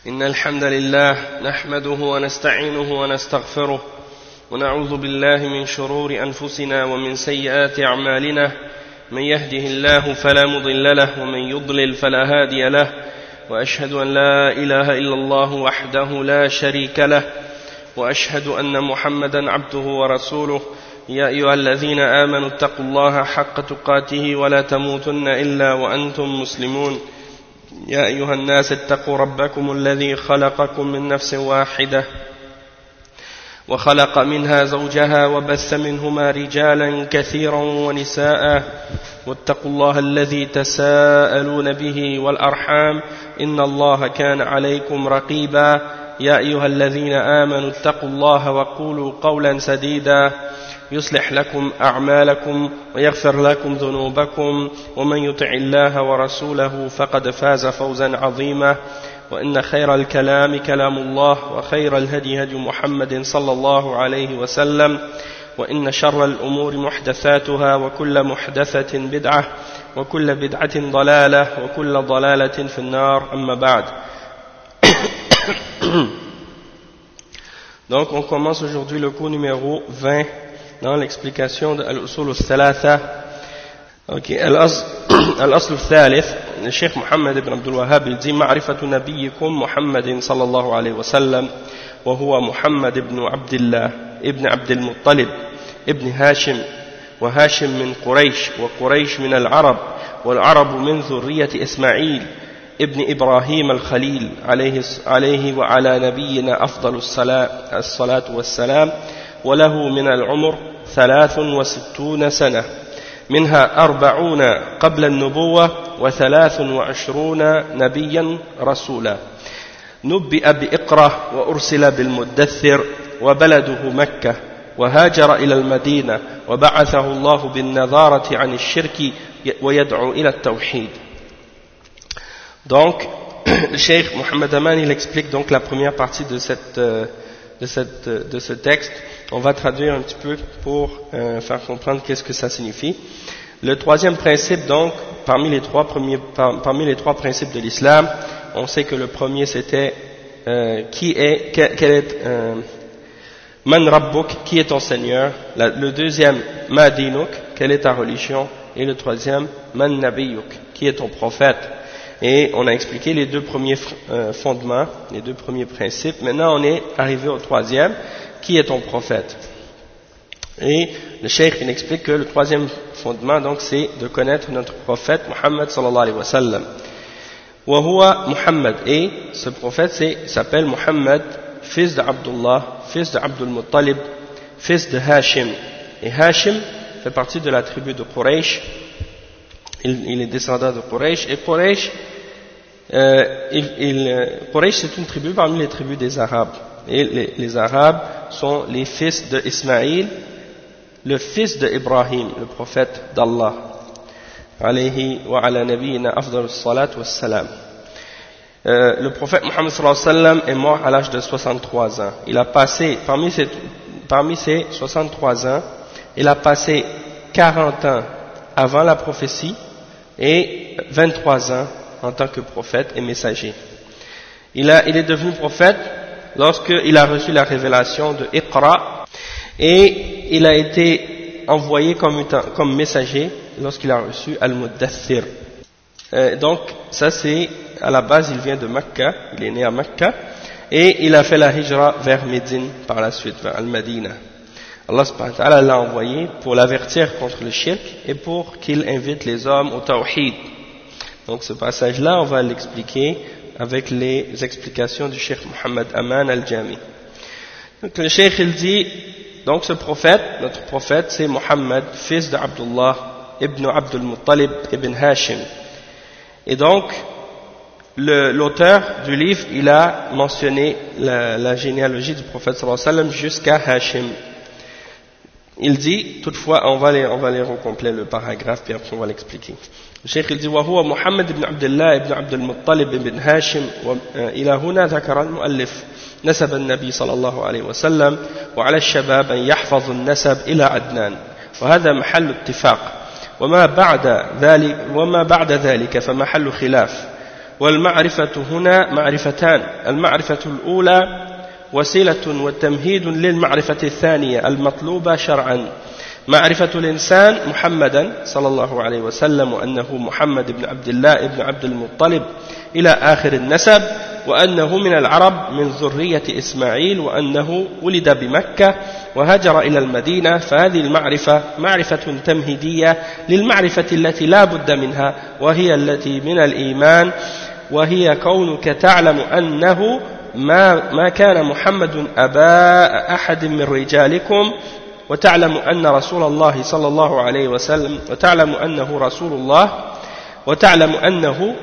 إن الحمد لله نحمده ونستعينه ونستغفره ونعوذ بالله من شرور أنفسنا ومن سيئات أعمالنا من يهده الله فلا مضل له ومن يضلل فلا هادي له وأشهد أن لا إله إلا الله وحده لا شريك له وأشهد أن محمدا عبده ورسوله يا أيها الذين آمنوا اتقوا الله حق تقاته ولا تموتن إلا وأنتم مسلمون يا أيها الناس اتقوا ربكم الذي خلقكم من نفس واحدة وخلق منها زوجها وبث منهما رجالا كثيرا ونساء واتقوا الله الذي تساءلون به والأرحام إن الله كان عليكم رقيبا يا أيها الذين آمنوا اتقوا الله وقولوا قولا سديدا يصلح لكم أعمالكم ويغفر لكم ذنوبكم ومن يطع الله ورسوله فقد فاز فوزا عظيما وإن خير الكلام كلام الله وخير الهدي هدي محمد صلى الله عليه وسلم وإن شر الأمور محدثاتها وكل محدثة بدعة وكل بدعة ضلالة وكل ضلالة في النار أما بعد. Donc on commence aujourd'hui le cours numéro 20 dans l'explication de Al-Usul al-Thalatha. Ok, Al-Asl al-Thalith, le Cheikh Mohammed ibn Abdul Wahhab il dit Ma'rifatu nabiyyikum Muhammadin sallallahu alayhi wa sallam wa huwa Muhammad ibn Abdillah ibn Abdul Muttalib ibn Hashim wa Hashim min Quraysh wa Quraysh min al-Arab wal Arab min dhurriyyati Ismail ابن إبراهيم الخليل عليه وعلى نبينا أفضل الصلاة والسلام وله من العمر 63 سنة منها 40 قبل النبوة و23 نبيا رسولا نبئ بإقرة وأرسل بالمدثر وبلده مكة وهاجر إلى المدينة وبعثه الله بالنظارة عن الشرك ويدعو إلى التوحيد. Donc, le Cheikh Mohammed Aman, il explique donc la première partie de ce texte. On va traduire un petit peu pour faire comprendre qu'est-ce que ça signifie. Le troisième principe, donc, parmi les trois principes de l'islam, on sait que le premier c'était Man Rabbuk, qui est ton Seigneur. Le deuxième, Ma Dinuk, quelle est ta religion. Et le troisième, Man Nabiyuk, qui est ton prophète. Et on a expliqué les deux premiers fondements, les deux premiers principes. Maintenant, on est arrivé au troisième, qui est ton prophète. Et le cheikh il explique que le troisième fondement, donc, c'est de connaître notre prophète Muhammad sallallahu alayhi wa sallam. Wa huwa Muhammad. Et ce prophète s'appelle Muhammad, fils d'Abdullah, fils d'Abdul Muttalib, fils de Hashim. Et Hashim fait partie de la tribu de Quraysh. Il est descendant de Quraysh, et Quraysh c'est une tribu parmi les tribus des Arabes. Et les Arabes sont les fils d'Ismaïl, le fils d'Ibrahim, le prophète d'Allah. Alayhi wa ala nabiyina afdalus salat wassalam. Le prophète Muhammad sallallahu alayhi wa sallam est mort à l'âge de 63 ans. Il a passé, parmi ces 63 ans, il a passé 40 ans avant la prophétie et 23 ans en tant que prophète et messager. Il est devenu prophète lorsqu'il a reçu la révélation de Iqra, et il a été envoyé comme messager lorsqu'il a reçu Al-Muddathir. Donc ça c'est, à la base il vient de Mecca, il est né à Mecca, et il a fait la hijra vers Médine par la suite, vers Al-Madina. Allah subhanahu wa ta'ala l'a envoyé pour l'avertir contre le shirk et pour qu'il invite les hommes au tawhid. Donc ce passage-là, on va l'expliquer avec les explications du Cheikh Mohammed Aman al-Jami. Donc le Cheikh il dit, donc ce prophète, notre prophète, c'est Muhammad, fils d'Abdullah, ibn Abdul Muttalib, ibn Hashim. Et donc, l'auteur du livre, il a mentionné la généalogie du prophète sallallahu alayhi wa sallam jusqu'à Hashim. Il dit, toutefois, on va les recompléter le paragraphe, puis après on va l'expliquer. Le Cheikh il dit, وهو محمد بن عبد الله بن عبد المطلب بن هاشم إلى هنا ذكر المؤلف نسب النبي صلى الله عليه وسلم وعلى الشباب أن يحفظوا النسب إلى عدنان وهذا محل اتفاق وما بعد ذلك فمحل خلاف والمعرفة هنا معرفتان المعرفة الأولى وسيلة وتمهيد للمعرفة الثانية المطلوبة شرعا معرفة الإنسان محمدا صلى الله عليه وسلم وأنه محمد بن عبد الله بن عبد المطلب إلى آخر النسب وأنه من العرب من ذرية إسماعيل وأنه ولد بمكة وهاجر إلى المدينة فهذه المعرفة معرفة تمهيدية للمعرفة التي لا بد منها وهي التي من الإيمان وهي كونك تعلم أنه ما كان محمد أبا أحد من رجالكم وتعلم أن رسول الله صلى الله عليه وسلم وتعلم أنه رسول الله وتعلم أنه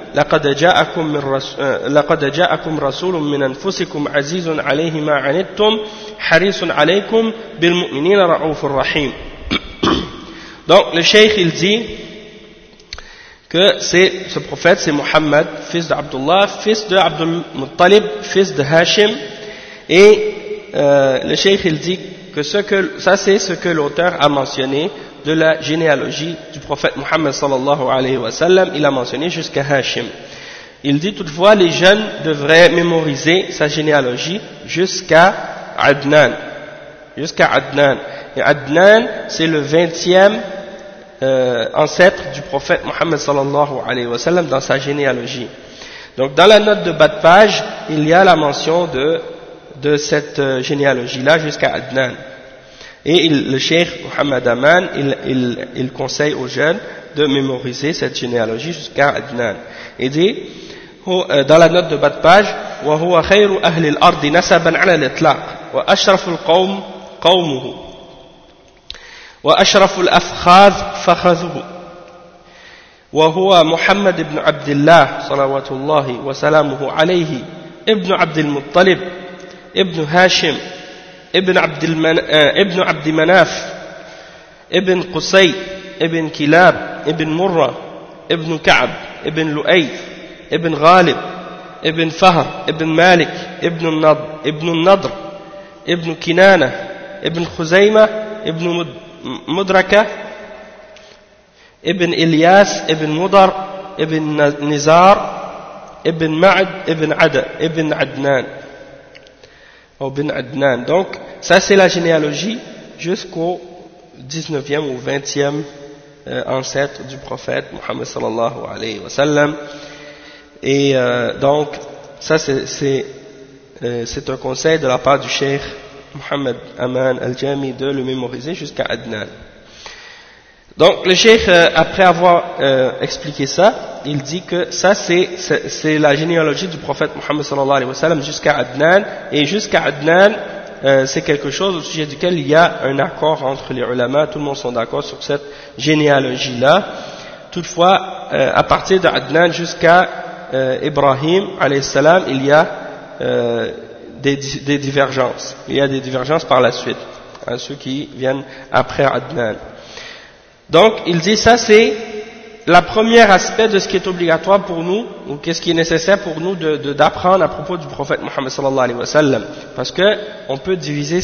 لقد جاءكم رسول من أنفسكم عزيز عليه ما عنتم حريص عليكم بالمؤمنين رؤوف رحيم. Donc le cheikh il dit que ce prophète c'est Mohammed, fils d'Abdullah, fils de Abdul Muttalib, fils de Hashim, et le cheikh il dit que ça c'est ce que l'auteur a mentionné de la généalogie du prophète Mohammed sallallahu alayhi wa sallam, il a mentionné jusqu'à Hashim. Il dit toutefois les jeunes devraient mémoriser sa généalogie jusqu'à Adnan. Et Adnan c'est le 20e ancêtre du prophète Mohammed sallallahu alayhi wa sallam dans sa généalogie. Donc dans la note de bas de page, il y a la mention de cette généalogie-là jusqu'à Adnan. Et le cheikh Mohammed Aman, il conseille aux jeunes de mémoriser cette généalogie jusqu'à Adnan. Il dit, dans la note de bas de page, وَهُوَ خَيْرُ أَهْلِ الْأَرْضِ نَسَبًا عَلَى الْإِطْلَاقِ وَأَشْرَفُ الْقَوْمِ قَوْمُهُ وأشرف الأفخاذ فخذه وهو محمد بن عبد الله صلوات الله وسلامه عليه ابن عبد المطلب ابن هاشم ابن عبد مناف ابن قصي ابن كلاب ابن مرة ابن كعب ابن لؤي ابن غالب ابن فهر ابن مالك ابن النضر ابن كنانة ابن خزيمة ابن مدركة ابن إلياس ابن مضر ابن نزار ابن معد ابن عدنان ou bin Adnan. Donc ça c'est la généalogie jusqu'au 19e ou 20e ancêtre du prophète Mohammed sallallahu alayhi wa sallam. Et donc ça c'est un conseil de la part du cheikh Mohammed Aman al-Jami de le mémoriser jusqu'à Adnan. Donc le cheikh après avoir expliqué ça, il dit que ça c'est la généalogie du prophète Mohammed sallallahu alayhi wa sallam jusqu'à Adnan, et jusqu'à Adnan c'est quelque chose au sujet duquel il y a un accord entre les ulama, tout le monde sont d'accord sur cette généalogie là. Toutefois à partir d'Adnan jusqu'à Ibrahim alayhi salam, il y a des divergences. Il y a des divergences par la suite, à ceux qui viennent après Adnan. Donc, il dit ça c'est le premier aspect de ce qui est obligatoire pour nous, ou qu'est-ce qui est nécessaire pour nous d'apprendre à propos du prophète Mohammed sallallahu alayhi wa sallam. Parce que on peut diviser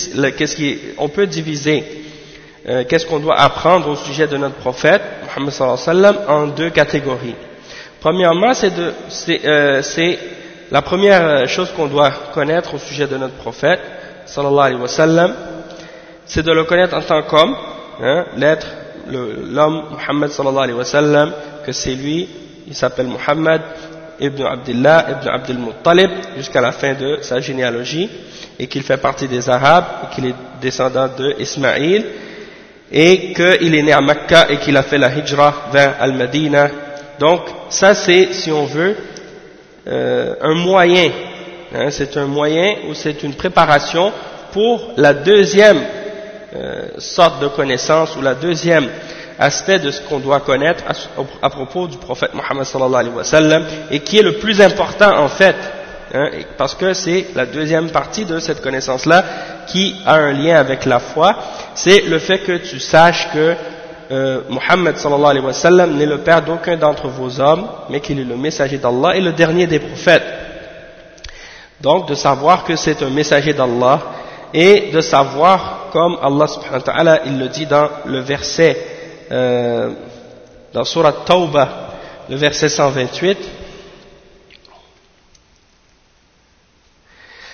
qu'est-ce qu'on doit apprendre au sujet de notre prophète Mohammed sallallahu alayhi wa sallam en deux catégories. Premièrement, c'est la première chose qu'on doit connaître au sujet de notre prophète sallallahu alayhi wa sallam, c'est de le connaître en tant qu'homme, l'homme Muhammad sallallahu alayhi wa sallam, que c'est lui, il s'appelle Muhammad ibn Abdullah ibn Abdul Muttalib jusqu'à la fin de sa généalogie, et qu'il fait partie des Arabes, et qu'il est descendant de Ismaïl, et qu'il est né à Mecca et qu'il a fait la hijra vers Al-Madina. Donc ça c'est, si on veut, un moyen, c'est un moyen ou c'est une préparation pour la deuxième sorte de connaissance, ou la deuxième aspect de ce qu'on doit connaître à propos du prophète Mohammed sallallahu alayhi wa sallam, et qui est le plus important en fait, parce que c'est la deuxième partie de cette connaissance-là qui a un lien avec la foi. C'est le fait que tu saches que Mohammed sallallahu alayhi wa sallam n'est le père d'aucun d'entre vos hommes, mais qu'il est le messager d'Allah et le dernier des prophètes. Donc de savoir que c'est un messager d'Allah, et de savoir, comme Allah subhanahu wa ta'ala il le dit dans le verset dans Surat Tawbah, le verset 128,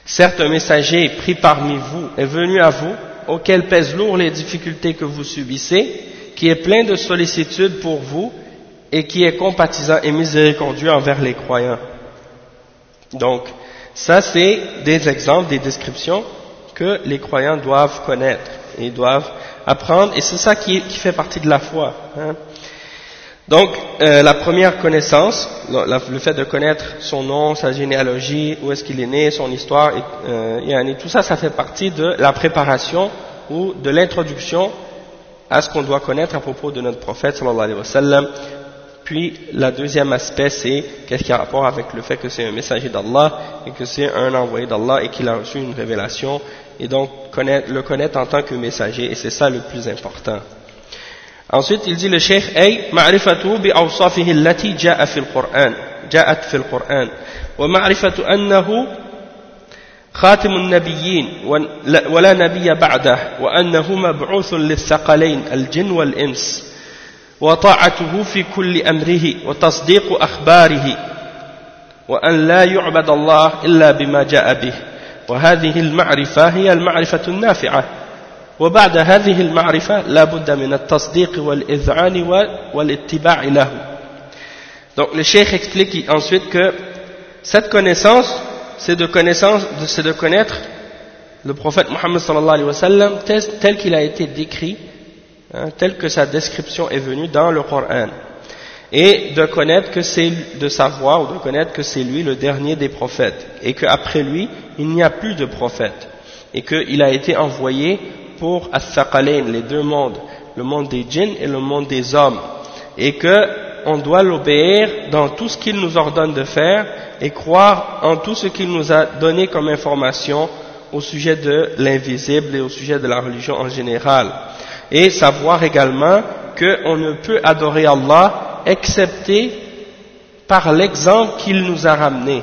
Certes, un messager pris parmi vous est venu à vous, auquel pèsent lourd les difficultés que vous subissez, qui est plein de sollicitude pour vous et qui est compatissant et miséricordieux envers les croyants. Donc, ça c'est des exemples, des descriptions que les croyants doivent connaître et doivent apprendre, et c'est ça qui fait partie de la foi. Hein. Donc, la première connaissance, le fait de connaître son nom, sa généalogie, où est-ce qu'il est né, son histoire, et tout ça, ça fait partie de la préparation ou de l'introduction à ce qu'on doit connaître à propos de notre prophète sallallahu alayhi wa sallam. Puis, le deuxième aspect, c'est qu'est-ce qui a rapport avec le fait que c'est un messager d'Allah et que c'est un envoyé d'Allah et qu'il a reçu une révélation, et donc le connaître en tant que messager, et c'est ça le plus important. Ensuite, il dit le cheikh, ay ma'rifatuhu bi awsafihi allati ja'at fi al-Qur'an wa ma'rifatu annahu خاتم النبيين ولا نبي بعده وأنه مبعوث للثقلين الجن والإنس وطاعته في كل أمره وتصديق أخباره وأن لا يعبد الله إلا بما جاء به وهذه المعرفة هي المعرفة النافعة وبعد هذه المعرفة لا بد من التصديق والإذعان والاتباع له. Donc le cheikh explique ensuite que cette connaissance c'est de connaître le prophète Mohammed sallallahu alayhi wa sallam tel qu'il a été décrit, hein, tel que sa description est venue dans le Coran, et de connaître que c'est, de savoir ou de connaître que c'est lui le dernier des prophètes, et qu'après lui il n'y a plus de prophète, et qu'il a été envoyé pour As-Thaqalayn, les deux mondes, le monde des djinns et le monde des hommes, et qu'on doit l'obéir dans tout ce qu'il nous ordonne de faire et croire en tout ce qu'il nous a donné comme information au sujet de l'invisible et au sujet de la religion en général, et savoir également qu'on ne peut adorer Allah excepté par l'exemple qu'il nous a ramené.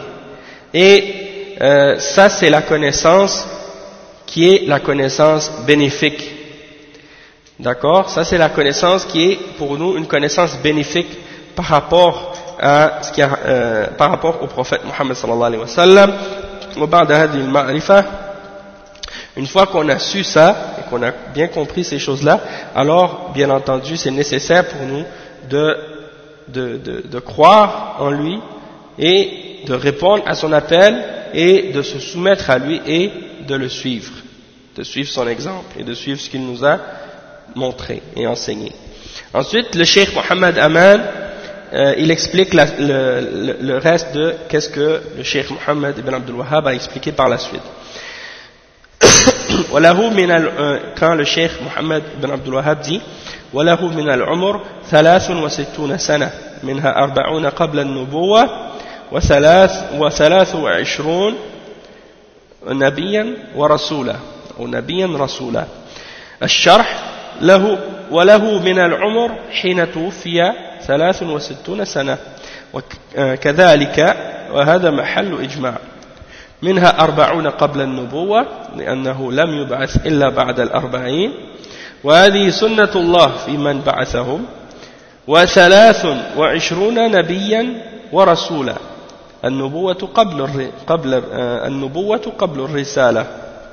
Et ça c'est la connaissance qui est la connaissance bénéfique. D'accord? Ça c'est la connaissance qui est pour nous une connaissance bénéfique par rapport à par rapport au prophète Mohammed sallallahu alayhi wa sallam. Une fois qu'on a su ça et qu'on a bien compris ces choses-là, alors bien entendu c'est nécessaire pour nous de croire en lui et de répondre à son appel et de se soumettre à lui et de le suivre, de suivre son exemple et de suivre ce qu'il nous a montré et enseigné. Ensuite, le cheikh Mohammed Aman, il explique le reste de qu'est-ce que le cheikh Mohammed ibn Abdul Wahhab a expliqué par la suite. Quand le cheikh Mohammed ibn Abdul Wahhab dit وله من العمر 63 سنة منها 40 قبل النبوة و23 نبيا ورسولا أو نبيا رسولا. الشرح له وله من العمر حين توفي 63 سنة وكذلك وهذا محل إجماع منها 40 قبل النبوة لأنه لم يبعث إلا بعد 40 وهذه سنة الله في من بعثهم و23 نبيا ورسولا النبوة قبل الرسالة.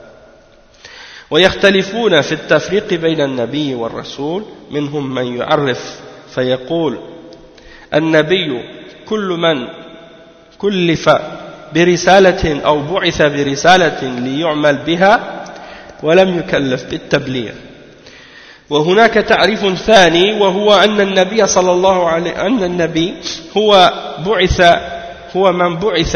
ويختلفون في التفريق بين النبي والرسول منهم من يعرف فيقول النبي كل من كلف برسالة أو بعث برسالة ليعمل بها ولم يكلف بالتبليغ. وهناك تعريف ثاني وهو أن النبي صلى الله عليه أن النبي هو من بعث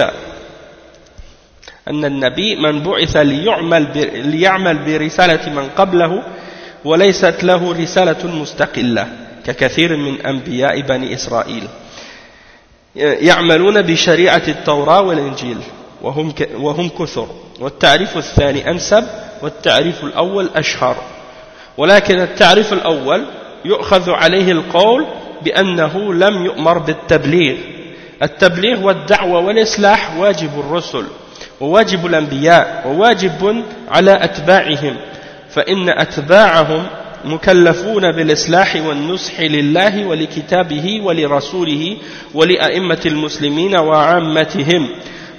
أن النبي من بعث ليعمل برسالة من قبله وليست له رسالة مستقلة ككثير من أنبياء بني إسرائيل يعملون بشريعة التوراة والإنجيل وهم كثر. والتعريف الثاني أنسب والتعريف الأول أشهر. ولكن التعريف الأول يؤخذ عليه القول بأنه لم يؤمر بالتبليغ. التبليغ والدعوة والإصلاح واجب الرسل وواجب الأنبياء وواجب على أتباعهم فإن أتباعهم مكلفون بالإصلاح والنصح لله ولكتابه ولرسوله ولأئمة المسلمين وعامتهم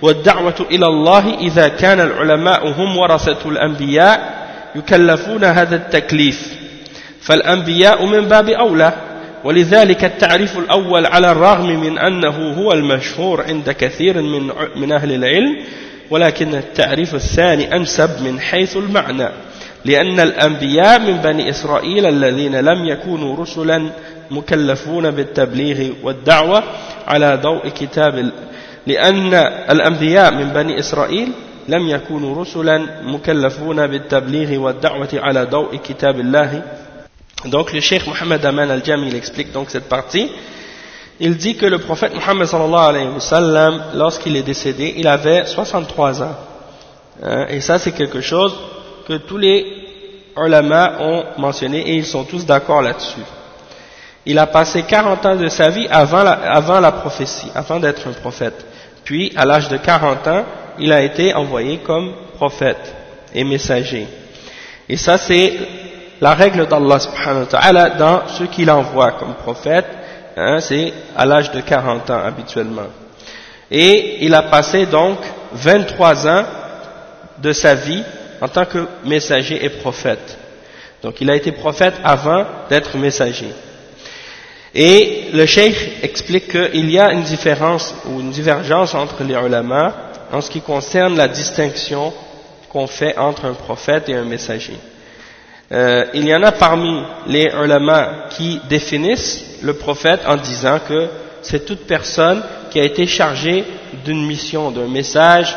والدعوة إلى الله إذا كان العلماء هم ورثة الأنبياء يكلفون هذا التكليف فالأنبياء من باب أولى ولذلك التعريف الأول على الرغم من أنه هو المشهور عند كثير من أهل العلم ولكن التعريف الثاني أنسب من حيث المعنى لأن الأنبياء من بني إسرائيل الذين لم يكونوا رسلا مكلفون بالتبليغ والدعوة على ضوء كتاب لأن الأنبياء من بني إسرائيل لم يكونوا رسلا مكلفون بالتبليغ والدعوة على ضوء كتاب الله. Donc le Cheikh Mohammed Aman al-Jami il explique donc cette partie. Il dit que le prophète Mohammed sallallahu alayhi wa sallam, lorsqu'il est décédé, il avait 63 ans. Et ça c'est quelque chose que tous les ulama ont mentionné et ils sont tous d'accord là-dessus. Il a passé 40 ans de sa vie avant la prophétie, avant d'être un prophète. Puis à l'âge de 40 ans, il a été envoyé comme prophète et messager. Et ça c'est la règle d'Allah subhanahu wa ta'ala dans ceux qu'il envoie comme prophète, c'est à l'âge de 40 ans habituellement. Et il a passé donc 23 ans de sa vie en tant que messager et prophète. Donc il a été prophète avant d'être messager. Et le cheikh explique qu'il y a une différence ou une divergence entre les ulama en ce qui concerne la distinction qu'on fait entre un prophète et un messager. Il y en a parmi les ulama qui définissent le prophète en disant que c'est toute personne qui a été chargée d'une mission, d'un message,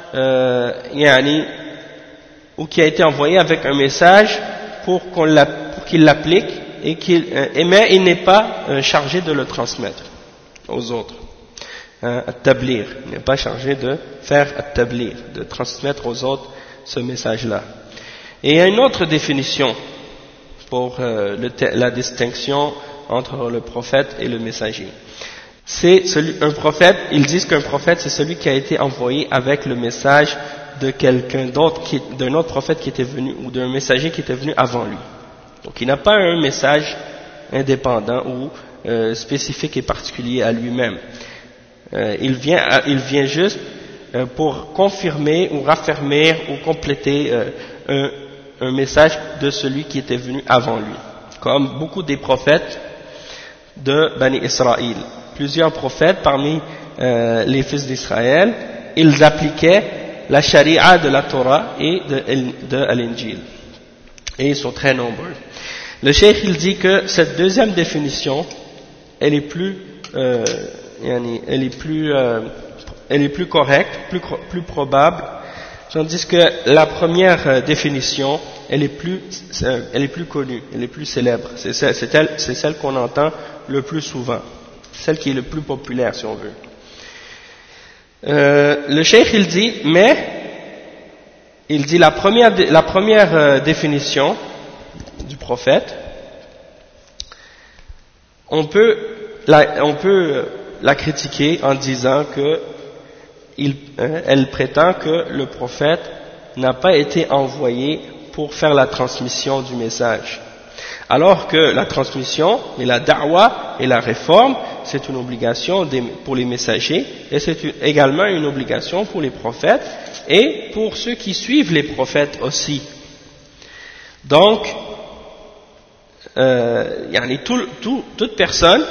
ou qui a été envoyé avec un message pour qu'il l'applique mais il n'est pas chargé de le transmettre aux autres. At-tablir, il n'est pas chargé de faire at-tablir, de transmettre aux autres ce message-là. Et il y a une autre définition pour la distinction entre le prophète et le messager. Un prophète, ils disent qu'un prophète c'est celui qui a été envoyé avec le message de quelqu'un d'autre, d'un autre prophète qui était venu, ou d'un messager qui était venu avant lui. Donc il n'a pas un message indépendant ou spécifique et particulier à lui-même. Il vient juste pour confirmer ou raffermir ou compléter un message de celui qui était venu avant lui. Comme beaucoup des prophètes de Bani Israël. Plusieurs prophètes parmi les fils d'Israël, ils appliquaient la charia de la Torah et de l'Injil. Et ils sont très nombreux. Le cheikh il dit que cette deuxième définition, elle est plus correcte, plus probable, tandis que la première définition, elle est plus connue, elle est plus célèbre. C'est celle qu'on entend le plus souvent, celle qui est le plus populaire si on veut. Le cheikh il dit, la première définition du prophète, on peut la critiquer en disant que elle prétend que le prophète n'a pas été envoyé pour faire la transmission du message. Alors que la transmission et la da'wa et la réforme, c'est une obligation pour les messagers et c'est également une obligation pour les prophètes et pour ceux qui suivent les prophètes aussi. Donc, toute personne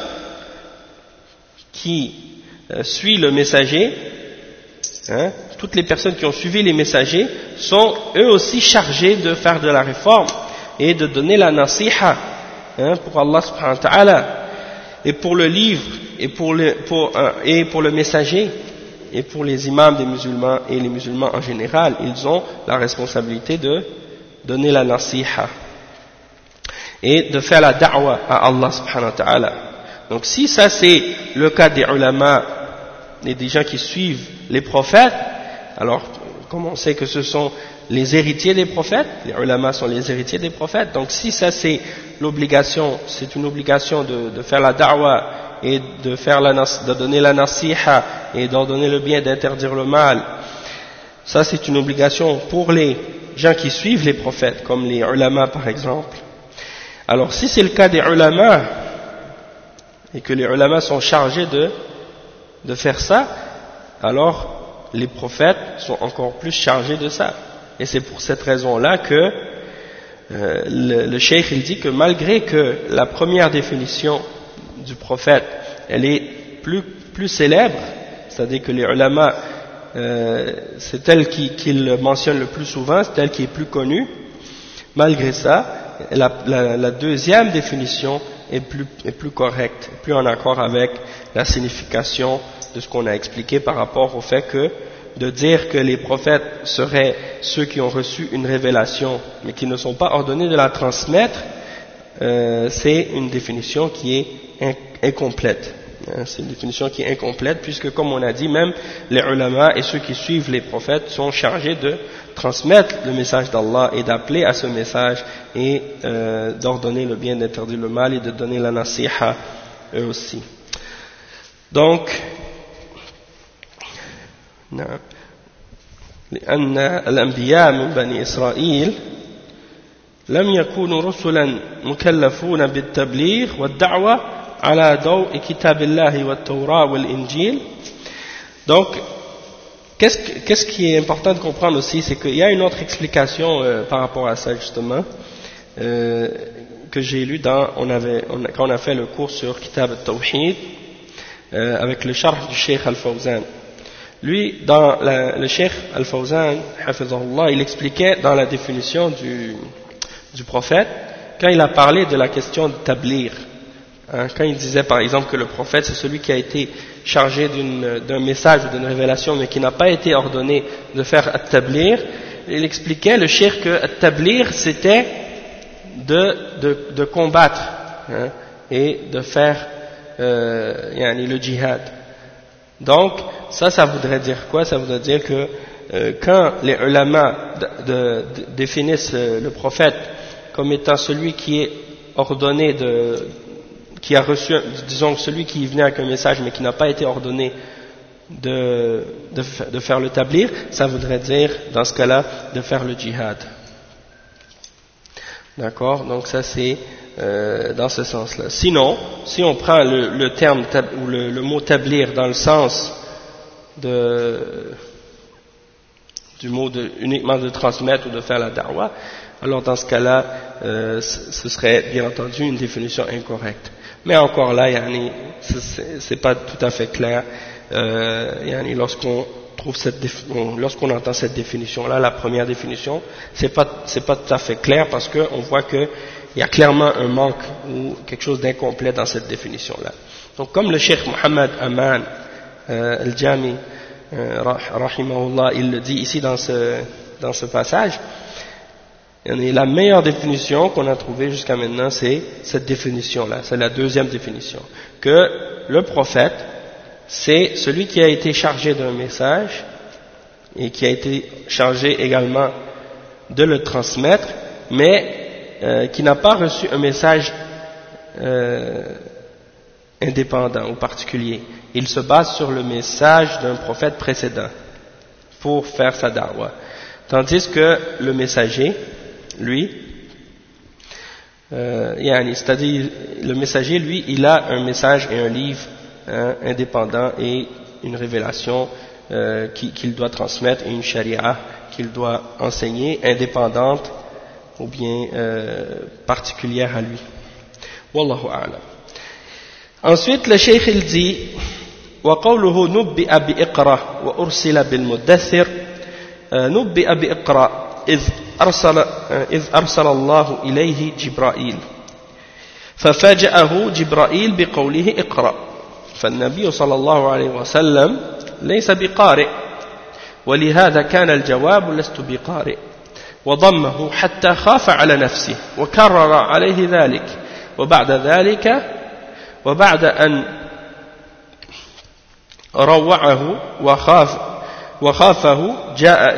qui suit le messager, toutes les personnes qui ont suivi les messagers sont eux aussi chargés de faire de la réforme et de donner la nasiha pour Allah subhanahu wa ta'ala et pour le livre et pour le messager et pour les imams des musulmans et les musulmans en général, ils ont la responsabilité de donner la nasiha et de faire la da'wa à Allah subhanahu wa ta'ala. Donc si ça c'est le cas des ulama et des gens qui suivent les prophètes, alors comme on sait que ce sont les héritiers des prophètes, les ulama sont les héritiers des prophètes, donc si ça c'est l'obligation, c'est une obligation de faire la da'wa et de donner la nasiha et d'ordonner le bien, d'interdire le mal, ça c'est une obligation pour les gens qui suivent les prophètes, comme les ulama par exemple. Alors si c'est le cas des ulama et que les ulama sont chargés de faire ça, alors les prophètes sont encore plus chargés de ça. Et c'est pour cette raison-là que le cheikh il dit que malgré que la première définition du prophète elle est plus célèbre, c'est-à-dire que les ulama c'est elle qu'il mentionne le plus souvent, c'est elle qui est plus connue, malgré ça la deuxième définition est plus correcte, plus en accord avec la signification de ce qu'on a expliqué par rapport au fait que de dire que les prophètes seraient ceux qui ont reçu une révélation mais qui ne sont pas ordonnés de la transmettre, c'est une définition qui est incomplète. C'est une définition qui est incomplète puisque, comme on a dit, même les ulama et ceux qui suivent les prophètes sont chargés de transmettre le message d'Allah et d'appeler à ce message et d'ordonner le bien, d'interdire le mal et de donner la nasiha eux aussi. Donc, لأن الأنبياء من بني إسرائيل لم يكونوا رسلا مكلفون بالتبليغ والدعوة على ضوء كتاب الله والتوراة والإنجيل. Donc, qu'est-ce qui est important de comprendre aussi, c'est qu'il y a une autre explication par rapport à ça justement que j'ai lu quand on a fait le cours sur Kitab al-Tawhid avec le sharh du Cheikh Al-Fawzan. Lui, dans le Cheikh Al-Fawzan, hafizahullah, il expliquait dans la définition du prophète, quand il a parlé de la question de tablir, quand il disait par exemple que le prophète c'est celui qui a été chargé d'un message ou d'une révélation mais qui n'a pas été ordonné de faire at-tablir, il expliquait le Cheikh que at-tablir c'était de combattre et de faire le djihad. Donc, ça voudrait dire quoi? Ça voudrait dire que quand les ulama définissent le prophète comme étant celui qui est ordonné qui a reçu, disons celui qui venait avec un message mais qui n'a pas été ordonné de faire le tablir, ça voudrait dire dans ce cas-là de faire le djihad. D'accord? Donc ça c'est dans ce sens-là. Sinon, si on prend le terme ou le mot tablir dans le sens du mot uniquement de transmettre ou de faire la da'wah, alors dans ce cas-là, ce serait bien entendu une définition incorrecte. Mais encore là, c'est pas tout à fait clair. Lorsqu'on entend cette définition-là, la première définition, c'est pas tout à fait clair parce qu'on voit que il y a clairement un manque ou quelque chose d'incomplet dans cette définition-là. Donc, comme le Cheikh Mohammed Aman al-Jami, rahimahullah, il le dit ici dans ce passage, la meilleure définition qu'on a trouvée jusqu'à maintenant, c'est cette définition-là, c'est la deuxième définition, que le prophète, c'est celui qui a été chargé d'un message et qui a été chargé également de le transmettre, mais qui n'a pas reçu un message indépendant ou particulier. Il se base sur le message d'un prophète précédent pour faire sa da'wah. Tandis que le messager, lui, c'est-à-dire le messager, lui, il a un message et un livre indépendant et une révélation qu'il doit transmettre et une charia qu'il doit enseigner indépendante ou bien particulière à lui. Wallahu a'lam. Ensuite, le cheikh il dit وقوله نبئ بإقرأ وأرسل بالمدثر نبئ بإقرأ إذ أرسل الله إليه جبرائيل ففاجأه جبرائيل بقوله اقرأ فالنبي صلى الله عليه وسلم ليس بقارئ ولهذا كان الجواب لست بقارئ وضمه حتى خاف على نفسه وكرر عليه ذلك وبعد أن روعه وخافه جاء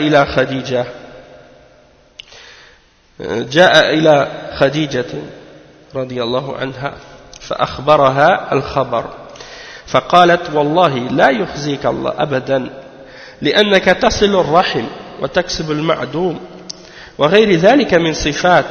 إلى خديجة رضي الله عنها فأخبرها الخبر فقالت والله لا يخزيك الله أبدا لأنك تصل الرحم وتكسب المعدوم وغير ذلك من صفات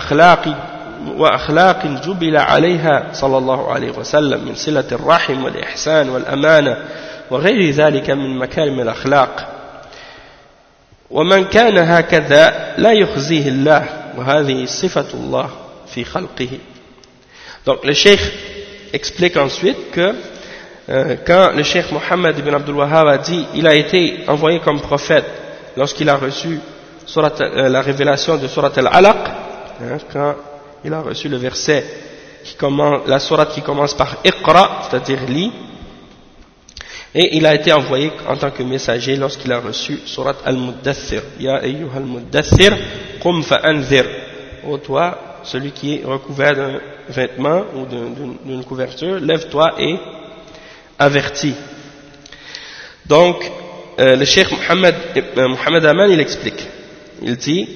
وأخلاق جبل عليها صلى الله عليه وسلم من صلة الرحم والإحسان والأمانة وغير ذلك من مكارم الأخلاق ومن كان هكذا لا يخزيه الله وهذه صفة الله في خلقه. Donc le cheikh explique ensuite que quand le cheikh Mohammed ibn Abdul Wahhab a dit il a été envoyé comme prophète lorsqu'il a reçu la révélation de Surat al-Alaq, quand il a reçu le verset la sourate qui commence par Iqra, c'est-à-dire lis, et il a été envoyé en tant que messager lorsqu'il a reçu Surat al-Muddathir, Ya ayyuhal Muddathir, qum fa'anzir, ô toi, celui qui est recouvert d'un vêtement ou d'une couverture, lève-toi et avertis. Donc, le cheikh Mohammed Aman, il explique, il dit,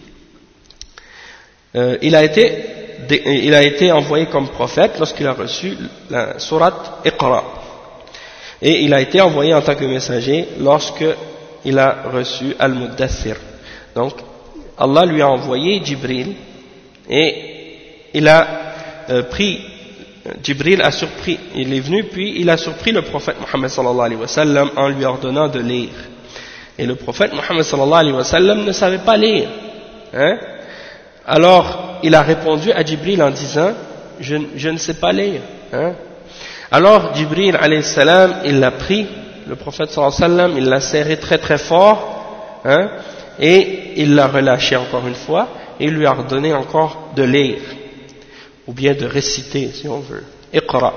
il a été envoyé comme prophète lorsqu'il a reçu la sourate Iqra, et il a été envoyé en tant que messager lorsqu'il a reçu Al-Muddathir. Donc Allah lui a envoyé Jibril, et il a Jibril a surpris, il est venu puis il a surpris le prophète Mohammed sallallahu alayhi wa sallam en lui ordonnant de lire, et le prophète Mohammed sallallahu alayhi wa sallam ne savait pas lire, alors il a répondu à Jibril en disant je ne sais pas lire, Alors Jibril alayhi salam, il l'a pris, le prophète sallallahu alayhi wa sallam, il l'a serré très très fort, et il l'a relâché encore une fois, et il lui a ordonné encore de lire, ou bien de réciter si on veut, Iqra.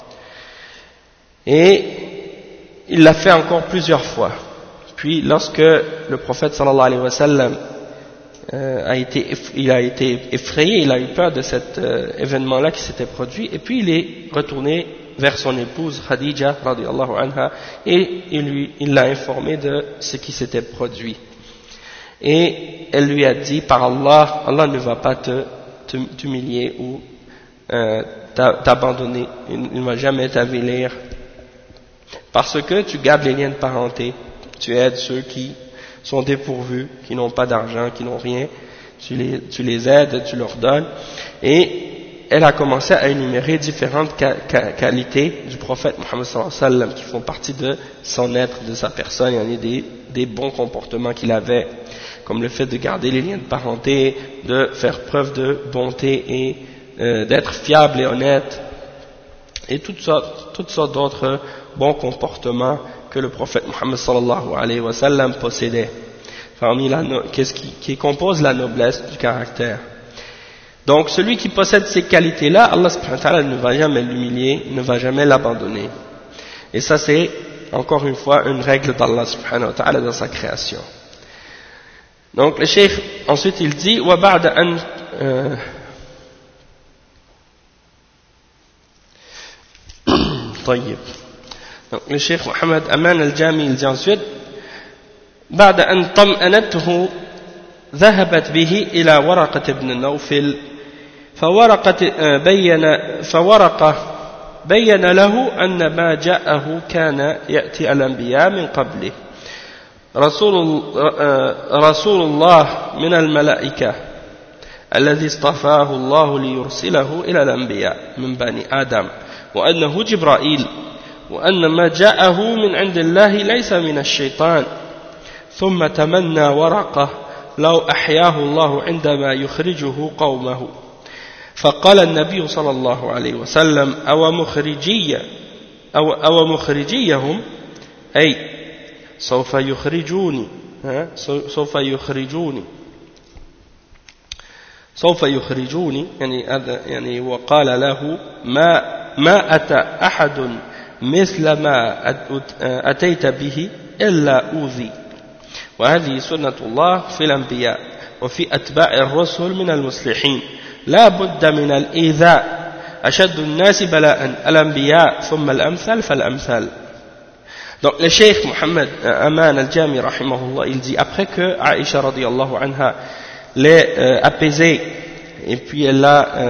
Et il l'a fait encore plusieurs fois. Puis lorsque le prophète sallallahu alayhi wa sallam a été effrayé, il a eu peur de cet événement-là qui s'était produit, et puis il est retourné vers son épouse Khadija radiyallahu anha, et il l'a informé de ce qui s'était produit. Et elle lui a dit, par Allah, Allah ne va pas t'humilier ou t'abandonner, il ne va jamais t'avilir, parce que tu gardes les liens de parenté, tu aides ceux qui sont dépourvus, qui n'ont pas d'argent, qui n'ont rien, tu les aides, tu leur donnes. Et elle a commencé à énumérer différentes qualités du prophète Mohammed sallallahu alayhi wa sallam qui font partie de son être, de sa personne. Il y en a des bons comportements qu'il avait, comme le fait de garder les liens de parenté, de faire preuve de bonté et d'être fiable et honnête, et toutes sortes d'autres bons comportements que le prophète Mohammed sallallahu alayhi wa sallam possédait, parmi qui compose la noblesse du caractère. Donc celui qui possède ces qualités-là, Allah subhanahu wa ta'ala ne va jamais l'humilier, ne va jamais l'abandonner. Et ça c'est encore une fois une règle d'Allah subhanahu wa ta'ala dans sa création. Donc le cheikh ensuite il dit wa ba'da an طيب. Donc le cheikh Mohammed Aman al-Jami il dit ensuite بعد أن طمأنته ذهبت به إلى ورقة بن نوفل فورقة بين له أن ما جاءه كان يأتي الأنبياء من قبله رسول الله من الملائكة الذي اصطفاه الله ليرسله إلى الأنبياء من بني آدم وأنه جبرائيل وأن ما جاءه من عند الله ليس من الشيطان ثم تمنى ورقة لو أحياه الله عندما يخرجه قومه فقال النبي صلى الله عليه وسلم أو مخرجيهم أي سوف يخرجوني يعني وقال له ما أتى أحد مثل ما أتيت به إلا أوذي وهذه سنة الله في الأنبياء وفي أتباع الرسل من المصلحين لا بد من الإيذاء أشد الناس بلاء الأنبياء ثم الأمثل فالأمثال. Donc le cheikh Mohammed Aman al-Jami rahimahullah il dit après que Aïcha radiyallahu anha l'ait apaisé et puis elle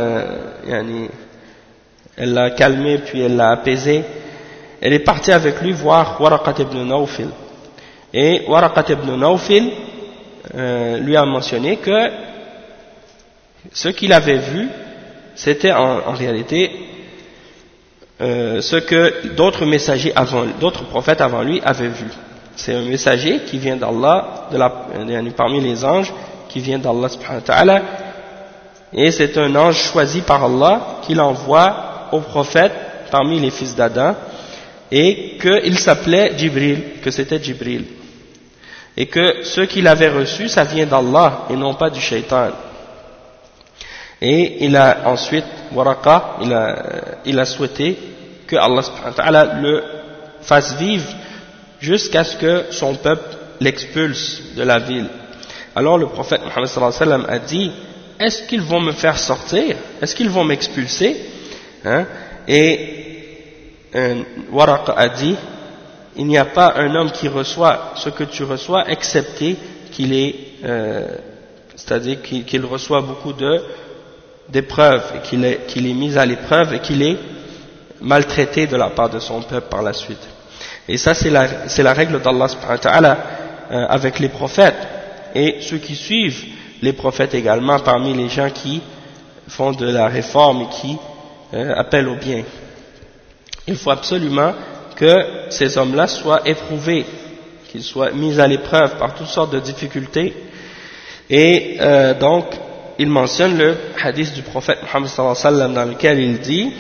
l'a calmé puis elle l'a apaisé, elle est partie avec lui voir Waraqat ibn Nawfil. Et Waraqat ibn Nawfil lui a mentionné que ce qu'il avait vu, c'était en réalité ce que d'autres messagers d'autres prophètes avant lui avaient vu. C'est un messager qui vient d'Allah, parmi les anges, qui vient d'Allah subhanahu wa ta'ala, et c'est un ange choisi par Allah qu'il envoie aux prophètes parmi les fils d'Adam, et qu'il s'appelait Jibril, que c'était Jibril, et que ce qu'il avait reçu, ça vient d'Allah et non pas du shaitan. Et il a ensuite, Waraqa, il a souhaité que Allah subhanahu wa ta'ala le fasse vivre jusqu'à ce que son peuple l'expulse de la ville. Alors le prophète Muhammad sallallahu alayhi wa sallam a dit, est-ce qu'ils vont me faire sortir? Est-ce qu'ils vont m'expulser? Et Waraqa a dit, il n'y a pas un homme qui reçoit ce que tu reçois, excepté qu'il est, c'est-à-dire qu'il reçoit beaucoup d'épreuves, et qu'il est mis à l'épreuve et qu'il est maltraité de la part de son peuple par la suite. Et ça, c'est la règle d'Allah subhanahu wa ta'ala avec les prophètes et ceux qui suivent les prophètes également, parmi les gens qui font de la réforme et qui appellent au bien. Il faut absolument que ces hommes-là soient éprouvés, qu'ils soient mis à l'épreuve par toutes sortes de difficultés. Et donc, il mentionne le hadith du prophète Muhammad sallallahu alayhi wa sallam dans lequel il dit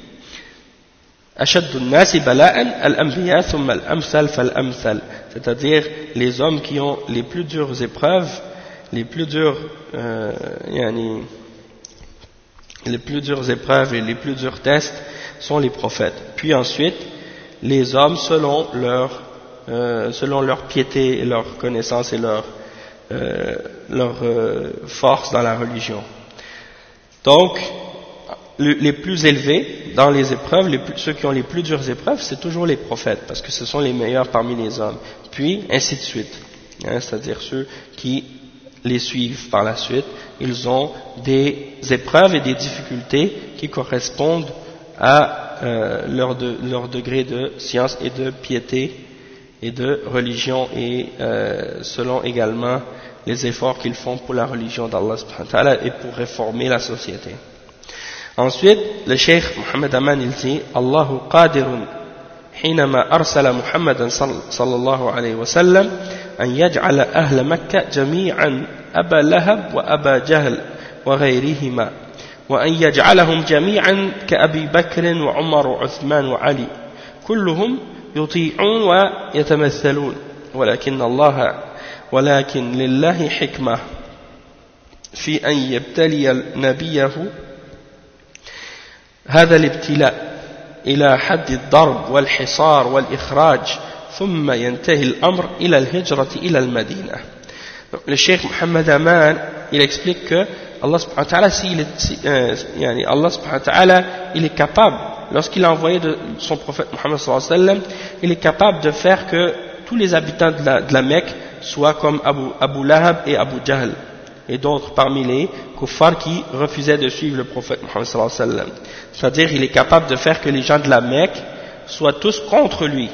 أشد الناس بلاء الأنبياء ثم الأمثل فالأمثل, c'est-à-dire les hommes qui ont les plus dures épreuves, les plus dures épreuves et les plus durs tests sont les prophètes. Puis ensuite, les hommes selon leur piété et leur connaissance et leur force dans la religion. Donc, les plus élevés dans les épreuves, ceux qui ont les plus dures épreuves, c'est toujours les prophètes, parce que ce sont les meilleurs parmi les hommes. Puis, ainsi de suite. C'est-à-dire ceux qui les suivent par la suite, ils ont des épreuves et des difficultés qui correspondent à leur degré de science et de piété et de religion, et selon également les efforts qu'ils font pour la religion d'Allah subhanahu wa ta'ala et pour réformer la société. Ensuite, le Cheikh Mohammed Aman il dit Allahu qadirun حينما أرسل محمدا صلى الله عليه وسلم أن يجعل أهل مكة جميعا أبا لهب وأبا جهل وغيرهما وأن يجعلهم جميعا كأبي بكر وعمر وعثمان وعلي كلهم يطيعون ويتمثلون ولكن لله حكمة في أن يبتلي نبيه هذا الابتلاء إلى حد الضرب والحصار والإخراج ثم ينتهي الأمر إلى الهجرة إلى المدينة. Le Cheikh Mohammed Aman, il explique que Allah subhanahu wa ta'ala, Allah subhanahu wa ta'ala, il est capable, lorsqu'il a envoyé son prophète Muhammad sallallahu alayhi wa sallam, il est capable de faire que tous les habitants de la Mecque soient comme Abu Lahab et Abu Jahl et d'autres parmi les kuffars qui refusaient de suivre le prophète Muhammad sallallahu alayhi wa sallam. C'est-à-dire, il est capable de faire que les gens de la Mecque soient tous contre lui.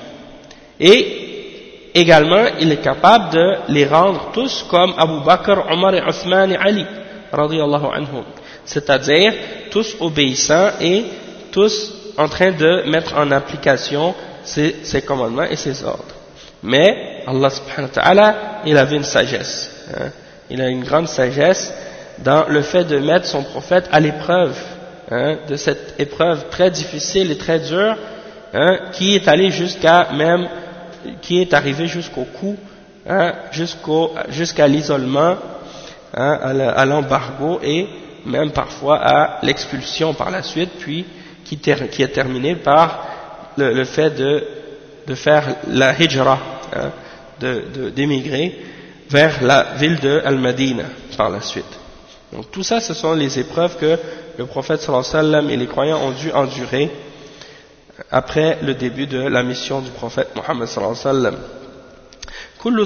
Et également, il est capable de les rendre tous comme Abu Bakr, Omar et Othman et Ali, radiyallahu anhum. C'est-à-dire, tous obéissants et tous en train de mettre en application ses commandements et ses ordres. Mais, Allah subhanahu wa ta'ala, il avait une sagesse. Il a une grande sagesse dans le fait de mettre son prophète à l'épreuve, de cette épreuve très difficile et très dure, qui est allée qui est arrivée jusqu'au coup, jusqu'à l'isolement, à l'embargo et même parfois à l'expulsion par la suite, puis qui est terminée par le fait de faire la hijra, d'émigrer vers la ville de Al-Madina par la suite. Donc tout ça, ce sont les épreuves que le prophète sallallahu alayhi wa sallam et les croyants ont dû endurer après le début de la mission du prophète Muhammad sallallahu alayhi wa sallam. كل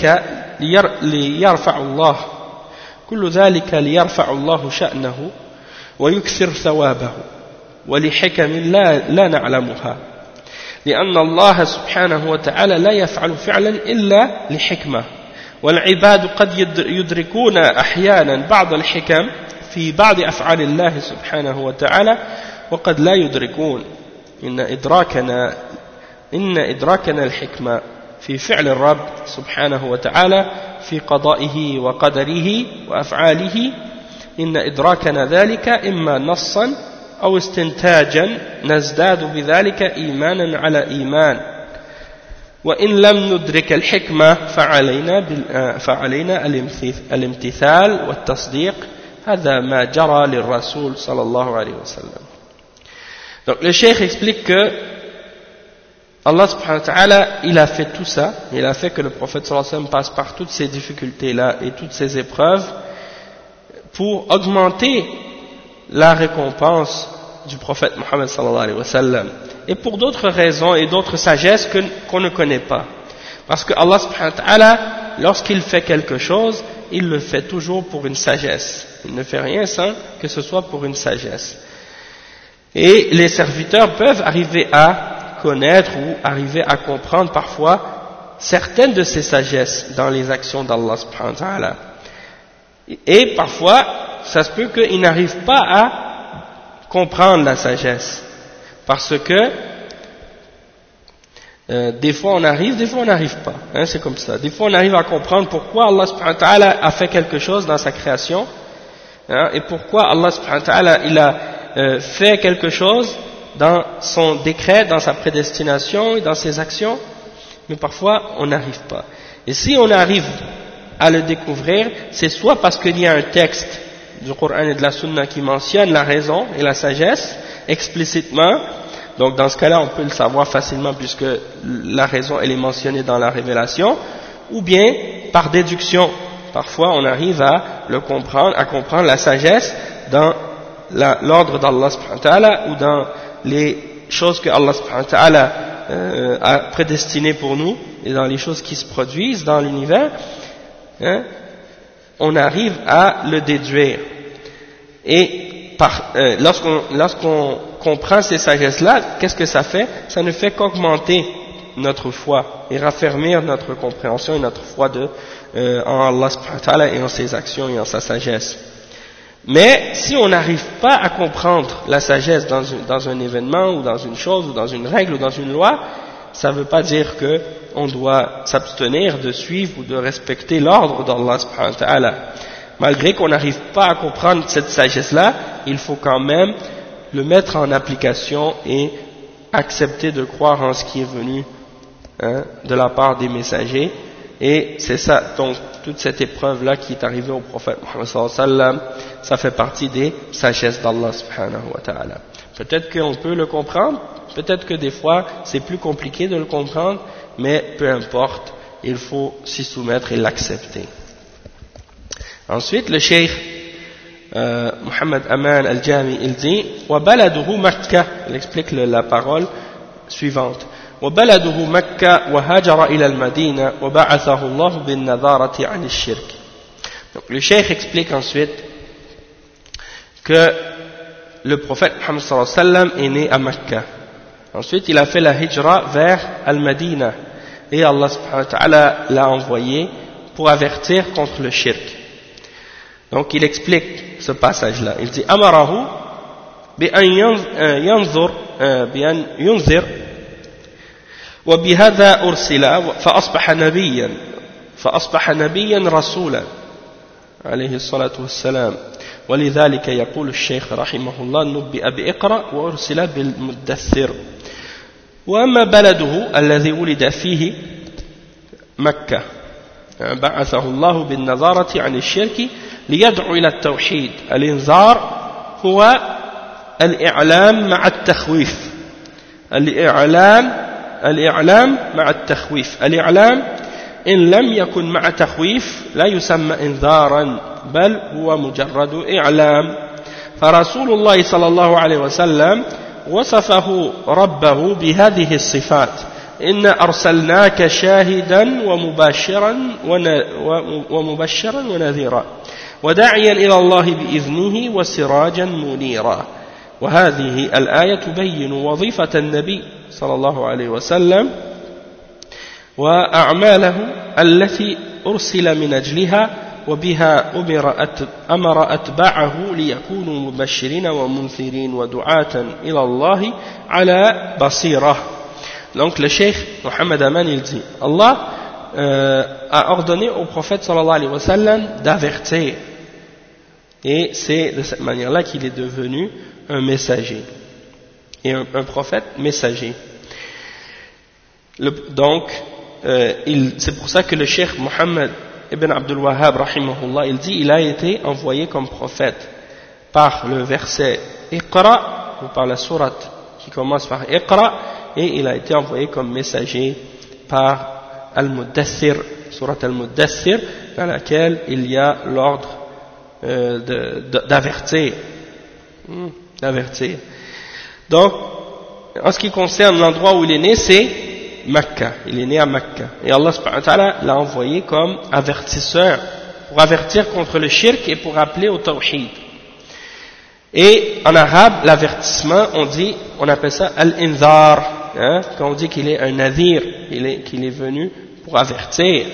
ذلك ليرفع الله شأنه ويكثر ثوابه ولحكم لا نعلمها لأن الله سبحانه وتعالى لا يفعل فعلا إلا لحكمة والعباد قد يدركون أحيانا بعض الحكم في بعض أفعال الله سبحانه وتعالى وقد لا يدركون إن إدراكنا الحكمة في فعل الرب سبحانه وتعالى في قضائه وقدره وأفعاله إن إدراكنا ذلك إما نصا أو استنتاجا نزداد بذلك إيمانا على إيمان وإن لم ندرك الحكمة فعلينا الامتثال والتصديق هذا ما جرى للرسول صلى الله عليه وسلم. Donc le cheikh explique que Allah subhanahu wa ta'ala, il a fait tout ça, il a fait que le prophète sallallahu alayhi wa sallam passe par toutes ces difficultés-là et toutes ces épreuves pour augmenter la récompense du prophète Mohammed sallallahu alayhi wa sallam et pour d'autres raisons et d'autres sagesses qu'on ne connaît pas. Parce que Allah subhanahu wa ta'ala, lorsqu'il fait quelque chose, il le fait toujours pour une sagesse. Il ne fait rien sans que ce soit pour une sagesse. Et les serviteurs peuvent arriver à connaître ou arriver à comprendre parfois certaines de ces sagesses dans les actions d'Allah subhanahu wa ta'ala. Et parfois, ça se peut qu'ils n'arrivent pas à comprendre la sagesse. Parce que des fois on arrive, des fois on n'arrive pas. Hein, c'est comme ça. Des fois on arrive à comprendre pourquoi Allah subhanahu wa ta'ala a fait quelque chose dans sa création. Hein, et pourquoi Allah subhanahu wa ta'ala il a fait quelque chose dans son décret, dans sa prédestination et dans ses actions, mais parfois on n'arrive pas. Et si on arrive à le découvrir, c'est soit parce qu'il y a un texte du Coran et de la Sunna qui mentionne la raison et la sagesse explicitement, donc dans ce cas-là on peut le savoir facilement puisque la raison elle est mentionnée dans la révélation, ou bien par déduction, parfois on arrive à le comprendre, à comprendre la sagesse dans l'ordre d'Allah subhanahu wa ta'ala ou dans les choses que Allah subhanahu wa ta'ala a prédestinées pour nous et dans les choses qui se produisent dans l'univers, hein, on arrive à le déduire. Et lorsqu'on comprend ces sagesses-là, qu'est-ce que ça fait? Ça ne fait qu'augmenter notre foi et raffermir notre compréhension et notre foi en Allah subhanahu wa ta'ala et en ses actions et en sa sagesse. Mais si on n'arrive pas à comprendre la sagesse dans un événement ou dans une chose ou dans une règle ou dans une loi, ça ne veut pas dire qu'on doit s'abstenir de suivre ou de respecter l'ordre d'Allah subhanahu wa ta'ala. Malgré qu'on n'arrive pas à comprendre cette sagesse-là, il faut quand même le mettre en application et accepter de croire en ce qui est venu de la part des messagers. Et c'est ça, donc toute cette épreuve-là qui est arrivée au prophète Muhammad sallallahu alayhi wa sallam, ça fait partie des sagesses d'Allah subhanahu wa ta'ala. Peut-être qu'on peut le comprendre, peut-être que des fois c'est plus compliqué de le comprendre, mais peu importe, il faut s'y soumettre et l'accepter. Ensuite, le cheikh Muhammad Aman al-Jami, il dit وَبَلَدُهُ مَكَّةً, il explique la parole suivante. وبلده مكة وهاجر إلى المدينة وبعثه الله بالنذارة عن الشرك. Donc le cheikh explique ensuite que le prophète Muhammad sallallahu alayhi wa sallam est né à Mecca. Ensuite il a fait la hijra vers Al-Madina et Allah subhanahu wa ta'ala l'a envoyé pour avertir contre le shirk. Donc il explique ce passage-là. Il dit أمره بأن ينذر وبهذا أرسل فأصبح نبيا رسولا عليه الصلاة والسلام. ولذلك يقول الشيخ رحمه الله نبئ بإقرأ وأرسل بالمدثر. وأما بلده الذي ولد فيه مكة بعثه الله بالنظارة عن الشرك ليدعو إلى التوحيد. الإنذار هو الإعلام مع التخويف. الإعلام مع التخويف. الإعلام إن لم يكن مع تخويف لا يسمى إنذارا بل هو مجرد إعلام. فرسول الله صلى الله عليه وسلم وصفه ربه بهذه الصفات إن أرسلناك شاهدا ومبشرا ونذيرا وداعيا إلى الله بإذنه وسراجا منيرا. وهذه الآية تبين وظيفة النبي صلى الله عليه وسلم وأعماله التي أرسل من أجلها وبها أمر أتباعه ليكونوا مبشرين ومنذرين ودعاة إلى الله على بصيرة. Donc le cheikh Mohammed Aman il dit Allah a ordonné au prophète sallallahu alayhi wa sallam d'avertir, et c'est de cette manière-là qu'il est devenu un messager et un prophète messager. Donc c'est pour ça que le cheikh Mohammed Ibn Abdul Wahhab rahimahullah il dit il a été envoyé comme prophète par le verset Iqra, ou par la sourate qui commence par Iqra, et il a été envoyé comme messager par Al-Muddathir, sourate Al-Muddathir, dans laquelle il y a l'ordre d'avertir. Donc en ce qui concerne l'endroit où il est né, c'est Mecca, il est né à Mecca, et Allah subhanahu wa ta'ala l'a envoyé comme avertisseur, pour avertir contre le shirk et pour appeler au tawhid. Et en arabe, l'avertissement, on appelle ça al-inzar, quand on dit qu'il est un nadhir, qu'il est venu pour avertir.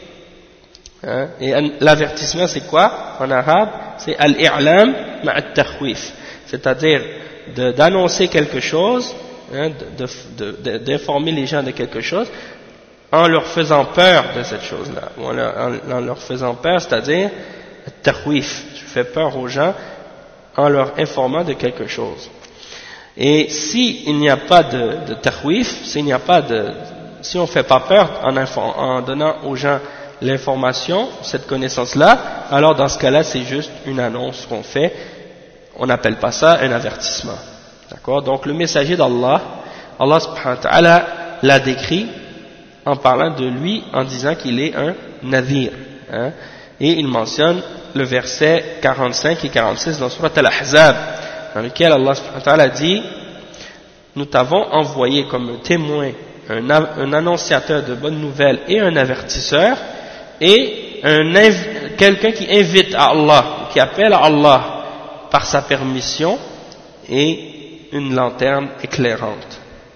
Et l'avertissement c'est quoi en arabe? C'est al-i'lam ma'at takhwif, c'est-à-dire d'annoncer quelque chose, d'informer les gens de quelque chose en leur faisant peur de cette chose-là, en leur faisant peur, c'est-à-dire takhwif, tu fais peur aux gens en leur informant de quelque chose. Et si il n'y a pas de takhwif, si on ne fait pas peur en donnant aux gens l'information, cette connaissance-là, alors dans ce cas-là c'est juste une annonce qu'on fait, on n'appelle pas ça un avertissement. D'accord? Donc le messager d'Allah, Allah subhanahu wa ta'ala l'a décrit en parlant de lui, en disant qu'il est un nadhir. Et il mentionne le verset 45 et 46 dans Surat Al-Ahzab, dans lequel Allah subhanahu wa ta'ala dit: nous t'avons envoyé comme un témoin, un annonciateur de bonnes nouvelles et un avertisseur, et quelqu'un qui invite à Allah, qui appelle à Allah par sa permission, et une lanterne éclairante.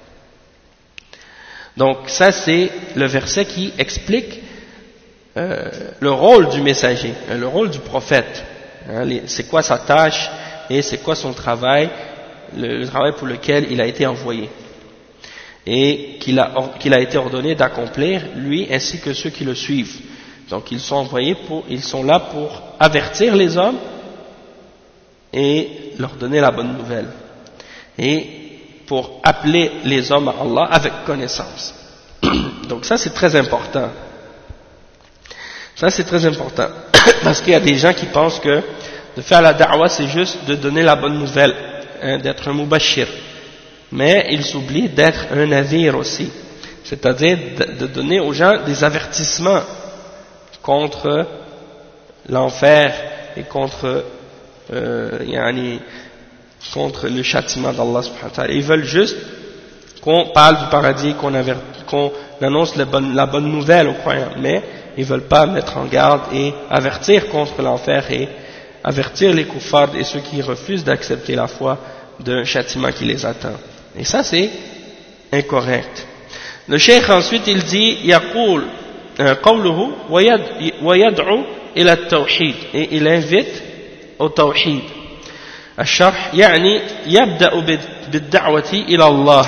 Donc ça c'est le verset qui explique le rôle du messager, le rôle du prophète, c'est quoi sa tâche et c'est quoi son travail, le travail pour lequel il a été envoyé et qu'il a été ordonné d'accomplir, lui ainsi que ceux qui le suivent. Donc ils sont là pour avertir les hommes et leur donner la bonne nouvelle, et pour appeler les hommes à Allah avec connaissance. Donc ça c'est très important. Ça c'est très important, parce qu'il y a des gens qui pensent que de faire la da'wah c'est juste de donner la bonne nouvelle, d'être un mubashir, mais ils s'oublient d'être un nadhir aussi, c'est-à-dire de donner aux gens des avertissements contre l'enfer et contre le châtiment d'Allah subhanahu wa ta'ala. Ils veulent juste qu'on parle du paradis, qu'on annonce la bonne nouvelle aux croyants, mais ils ne veulent pas mettre en garde et avertir contre l'enfer et avertir les kuffars et ceux qui refusent d'accepter la foi d'un châtiment qui les attend. Et ça c'est incorrect. Le cheikh ensuite il dit يقول قوله ويدعو إلى التوحيد, et il invite au tawhid. الشرح يعني يبدأ بالدعوة إلى الله,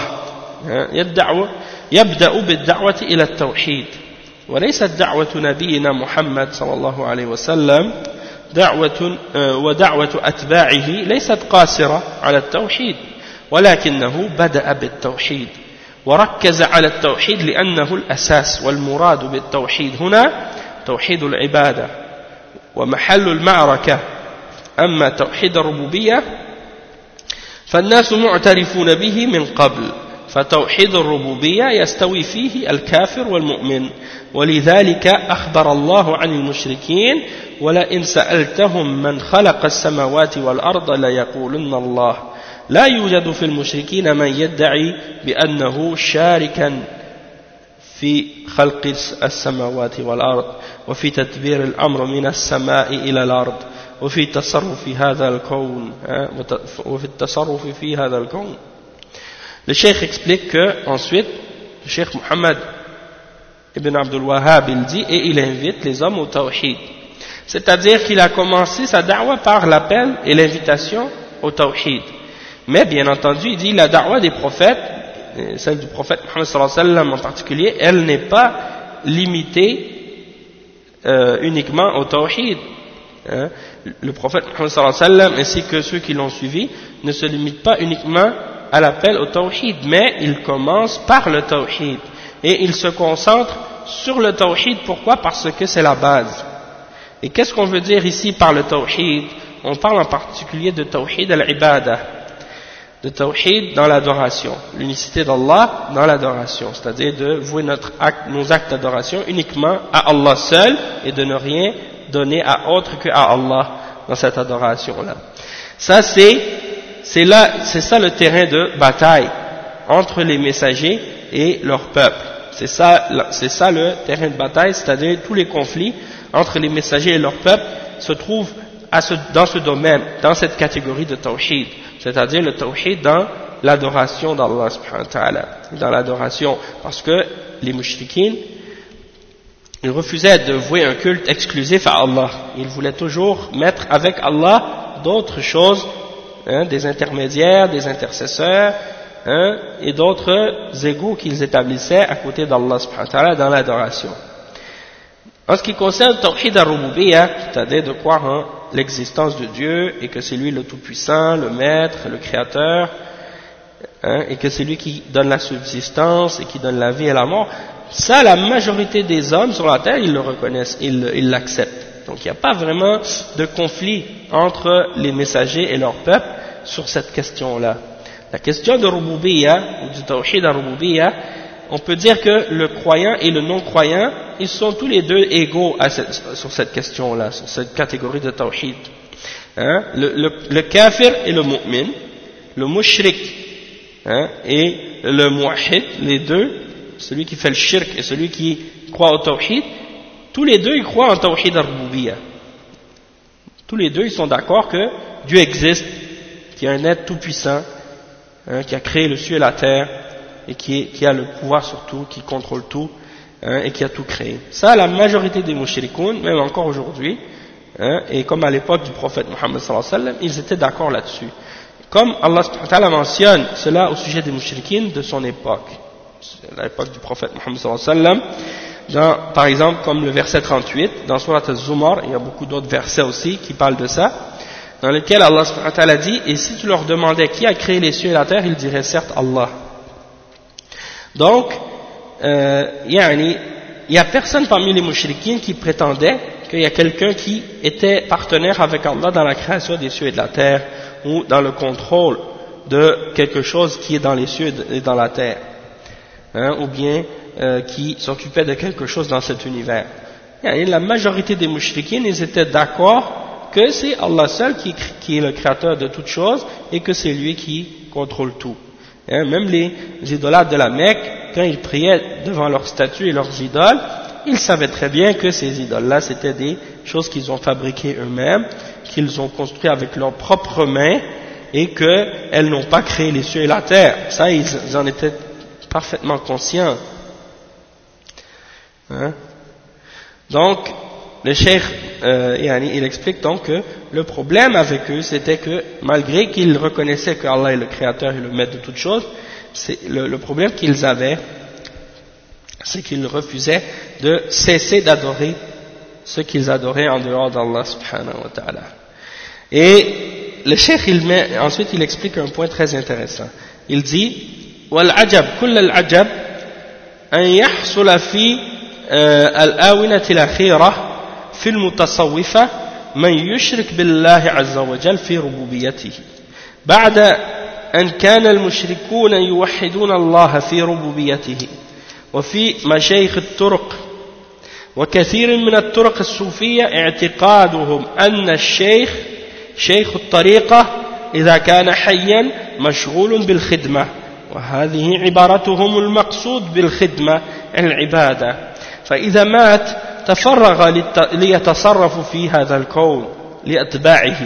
يبدأ بالدعوة إلى التوحيد, وليست دعوة نبينا محمد صلى الله عليه وسلم ودعوة أتباعه ليست قاصرة على التوحيد, ولكنه بدأ بالتوحيد وركز على التوحيد لأنه الأساس, والمراد بالتوحيد هنا توحيد العبادة ومحل المعركة. أما توحيد الربوبية فالناس معترفون به من قبل, فتوحيد الربوبية يستوي فيه الكافر والمؤمن, ولذلك أخبر الله عن المشركين ولئن سألتهم من خلق السماوات والأرض ليقولن الله, لا يوجد في المشركين من يدعي بأنه شاركا في خلق السماوات والأرض وفي تدبير الأمر من السماء إلى الأرض وفي التصرف هذا الكون وفي التصرف في هذا الكون. Le cheikh explique que ensuite le cheikh Mohammed Ibn Abdul Wahhab il dit, et il invite les hommes au tawhid, C'est-à-dire qu'il a commencé sa da'wa par l'appel et l'invitation au tawhid. Mais bien entendu, il dit la da'wa des prophètes, celle du prophète Muhammad sallallahu alayhi wa sallam en particulier, elle n'est pas limitée uniquement au tawhid. Le prophète Muhammad sallallahu alayhi wa sallam ainsi que ceux qui l'ont suivi ne se limitent pas uniquement à l'appel au tawhid, mais ils commencent par le tawhid et ils se concentrent sur le tawhid. Pourquoi? Parce que c'est la base. Et qu'est-ce qu'on veut dire ici par le tawhid? On parle en particulier de tawhid al-ibadah, de tawhid dans l'adoration, l'unicité d'Allah dans l'adoration, c'est-à-dire de vouer nos actes d'adoration uniquement à Allah seul et de ne rien donner à autre que à Allah dans cette adoration-là. Ça c'est ça le terrain de bataille entre les messagers et leur peuple. C'est ça le terrain de bataille, c'est-à-dire tous les conflits entre les messagers et leur peuple se trouvent dans ce domaine, dans cette catégorie de tawhid, c'est-à-dire le tawhid dans l'adoration d'Allah subhanahu wa ta'ala, dans l'adoration, parce que les mushrikines, ils refusaient de vouer un culte exclusif à Allah, ils voulaient toujours mettre avec Allah d'autres choses, des intermédiaires, des intercesseurs, et d'autres égaux qu'ils établissaient à côté d'Allah subhanahu wa ta'ala dans l'adoration. En ce qui concerne le tawhid al-rububiyyah, c'est-à-dire de croire en l'existence de Dieu et que c'est lui le tout-puissant, le maître, le créateur, et que c'est lui qui donne la subsistance et qui donne la vie et la mort, ça la majorité des hommes sur la terre ils le reconnaissent, ils l'acceptent. Donc il n'y a pas vraiment de conflit entre les messagers et leur peuple sur cette question-là. La question de rububiyyah ou du tawhid al-rububiyyah, on peut dire que le croyant et le non-croyant, ils sont tous les deux égaux sur cette question-là, sur cette catégorie de tawhid. Le kafir et le mu'min, le mushrik et le muwahhid, les deux, celui qui fait le shirk et celui qui croit au tawhid, tous les deux ils croient en tawhid al-rububiyyah. Tous les deux ils sont d'accord que Dieu existe, qu'il y a un être tout-puissant, qui a créé le ciel et la terre, et qui a le pouvoir sur tout, qui contrôle tout, et qui a tout créé. Ça, la majorité des mushrikoun, même encore aujourd'hui, et comme à l'époque du prophète Muhammad sallallahu alayhi wa sallam, ils étaient d'accord là-dessus. Comme Allah subhanahu wa ta'ala mentionne cela au sujet des mushrikines de son époque, à l'époque du prophète Muhammad sallallahu alayhi wa sallam, par exemple, comme le verset 38, dans Surat al-Zumar, il y a beaucoup d'autres versets aussi qui parlent de ça, dans lequel Allah subhanahu wa ta'ala dit, et si tu leur demandais qui a créé les cieux et la terre, ils diraient certes Allah. Donc, il y a personne parmi les mushrikines qui prétendait qu'il y a quelqu'un qui était partenaire avec Allah dans la création des cieux et de la terre, ou dans le contrôle de quelque chose qui est dans les cieux et dans la terre, ou bien qui s'occupait de quelque chose dans cet univers. La majorité des mushrikines, ils étaient d'accord que c'est Allah seul qui est le créateur de toutes choses et que c'est lui qui contrôle tout. Même les idolâtres de la Mecque, quand ils priaient devant leurs statues et leurs idoles, ils savaient très bien que ces idoles-là, c'était des choses qu'ils ont fabriquées eux-mêmes, qu'ils ont construites avec leurs propres mains, et qu'elles n'ont pas créé les cieux et la terre. Ça, ils en étaient parfaitement conscients. Donc, le cheikh, il explique donc que le problème avec eux, c'était que malgré qu'ils reconnaissaient que Allah est le créateur et le maître de toutes choses, le problème qu'ils avaient, c'est qu'ils refusaient de cesser d'adorer ce qu'ils adoraient en dehors d'Allah subhanahu wa ta'ala. Et le cheikh, ensuite il explique un point très intéressant. Il dit وَالْعَجَبْ كُلَّ الْعَجَبْ أَنْ يَحْصُلَ فِي الْآوِنَةِ الْأَخِيرَةِ في المتصوفة من يشرك بالله عز وجل في ربوبيته بعد أن كان المشركون يوحدون الله في ربوبيته وفي مشايخ الطرق وكثير من الطرق الصوفية اعتقادهم أن الشيخ شيخ الطريقة إذا كان حيا مشغول بالخدمة وهذه عبارتهم المقصود بالخدمة العبادة فإذا مات تفرغ ليتصرف في هذا الكون لأتباعه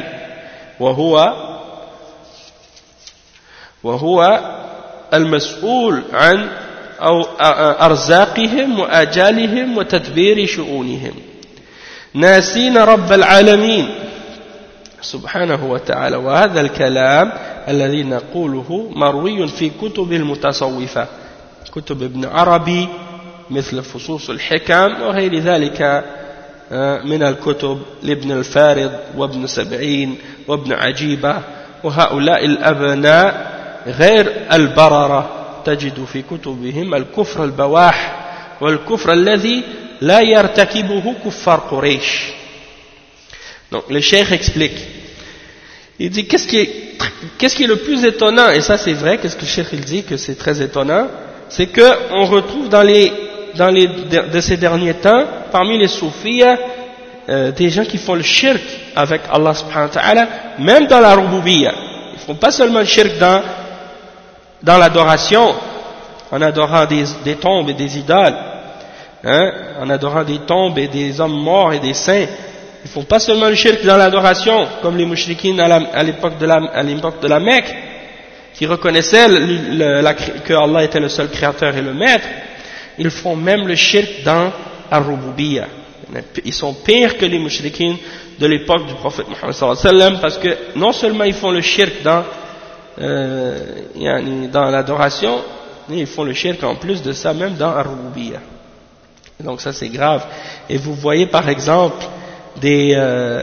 وهو المسؤول عن أرزاقهم وآجالهم وتدبير شؤونهم. ناسين رب العالمين سبحانه وتعالى وهذا الكلام الذي نقوله مروي في كتب المتصوفة كتب ابن عربي مثل فصوص الحكم وغير ذلك من الكتب لابن الفارض وابن سبعين وابن عجيبة وهؤلاء الأبناء غير البررة تجد في كتبهم الكفر البواح والكفر الذي لا يرتكبه كفار قريش. Donc le cheikh explique, il dit qu'est-ce qui est le plus étonnant, et ça c'est vrai, qu'est-ce que le cheikh il dit que c'est très étonnant, c'est qu'on retrouve de ces derniers temps, parmi les soufis, des gens qui font le shirk avec Allah subhanahu wa ta'ala, même dans la rububiyya. Ils font pas seulement le shirk dans l'adoration, en adorant des tombes et des idoles, en adorant des tombes et des hommes morts et des saints. Ils font pas seulement le shirk dans l'adoration, comme les mushrikines à l'époque de la Mecque, qui reconnaissaient que Allah était le seul créateur et le maître. Ils font même le shirk dans Ar-Rububiyya. Ils sont pires que les mushrikines de l'époque du prophète Muhammad sallallahu alayhi wa sallam, parce que non seulement ils font le shirk dans l'adoration, mais ils font le shirk en plus de ça même dans Ar-Rububiyya. Donc ça c'est grave. Et vous voyez par exemple des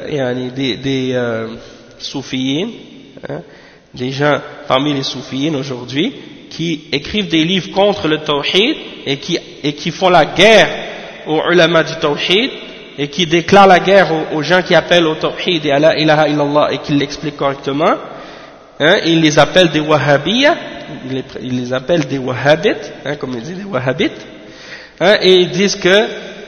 soufiyines, des gens parmi les soufiyines aujourd'hui qui écrivent des livres contre le tawhid et qui font la guerre aux ulama du tawhid et qui déclarent la guerre aux gens qui appellent au tawhid et à la ilaha illallah et qui l'expliquent correctement. Ils les appellent des wahhabiyya, ils les appellent des wahhabites, comme ils disent, des wahhabites, et ils disent que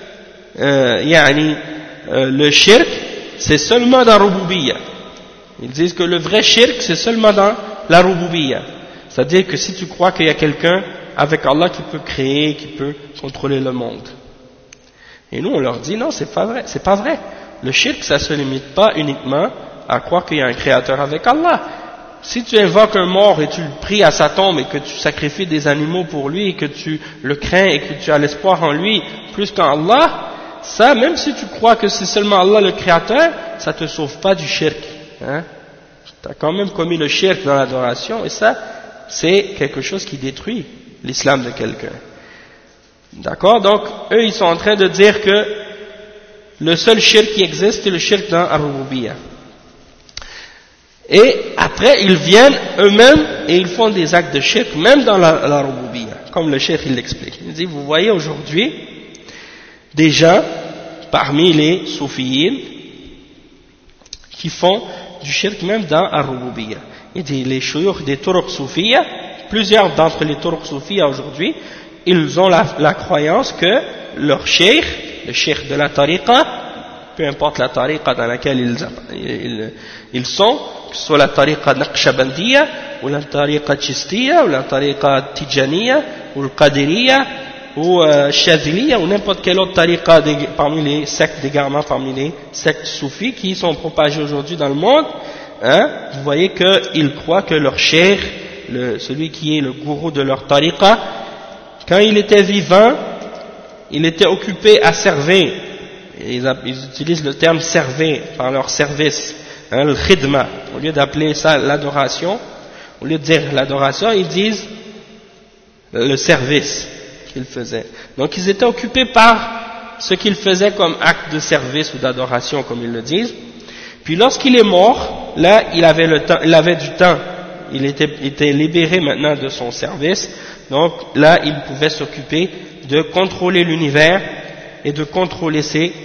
le shirk c'est seulement dans Rububiyya. Ils disent que le vrai shirk c'est seulement dans la Rububiyya. C'est-à-dire que si tu crois qu'il y a quelqu'un avec Allah qui peut créer, qui peut contrôler le monde. Et nous on leur dit non, c'est pas vrai. Le shirk ça se limite pas uniquement à croire qu'il y a un créateur avec Allah. Si tu invoques un mort et tu le pries à sa tombe et que tu sacrifies des animaux pour lui et que tu le crains et que tu as l'espoir en lui plus qu'en Allah, ça, même si tu crois que c'est seulement Allah le créateur, ça te sauve pas du shirk. Tu as quand même commis le shirk dans l'adoration et ça, c'est quelque chose qui détruit l'islam de quelqu'un. D'accord? Donc, eux, ils sont en train de dire que le seul shirk qui existe, c'est le shirk dans Ar-Rububiyya. Et après, ils viennent eux-mêmes et ils font des actes de shirk, même dans la Rububiyya, comme le cheikh il l'explique. Il dit, vous voyez aujourd'hui, des gens, parmi les soufiyines, qui font du shirk même dans Ar-Rububiyya. Il dit, les shuyukh des turuq soufiyya, plusieurs d'entre les turuq soufiyya aujourd'hui, ils ont la croyance que leur cheikh, le cheikh de la tariqa, peu importe la tariqa dans laquelle ils sont, que ce soit la tariqa naqshbandiyya, ou la tariqa chistiyya, ou la tariqa tijaniyya, ou le qadiriyya, ou shadhiliyya, ou n'importe quelle autre tariqa parmi les sectes d'égarement, parmi les sectes soufis qui sont propagées aujourd'hui dans le monde, vous voyez qu'ils croient que leur cheikh, celui qui est le gourou de leur tariqa, quand il était vivant, il était occupé à servir. Ils utilisent le terme servir par leur service, le khidma. Au lieu d'appeler ça l'adoration, au lieu de dire l'adoration, ils disent le service qu'ils faisaient. Donc ils étaient occupés par ce qu'ils faisaient comme acte de service ou d'adoration, comme ils le disent. Puis lorsqu'il est mort, là il avait du temps, il était libéré maintenant de son service, donc là il pouvait s'occuper de contrôler l'univers et de contrôler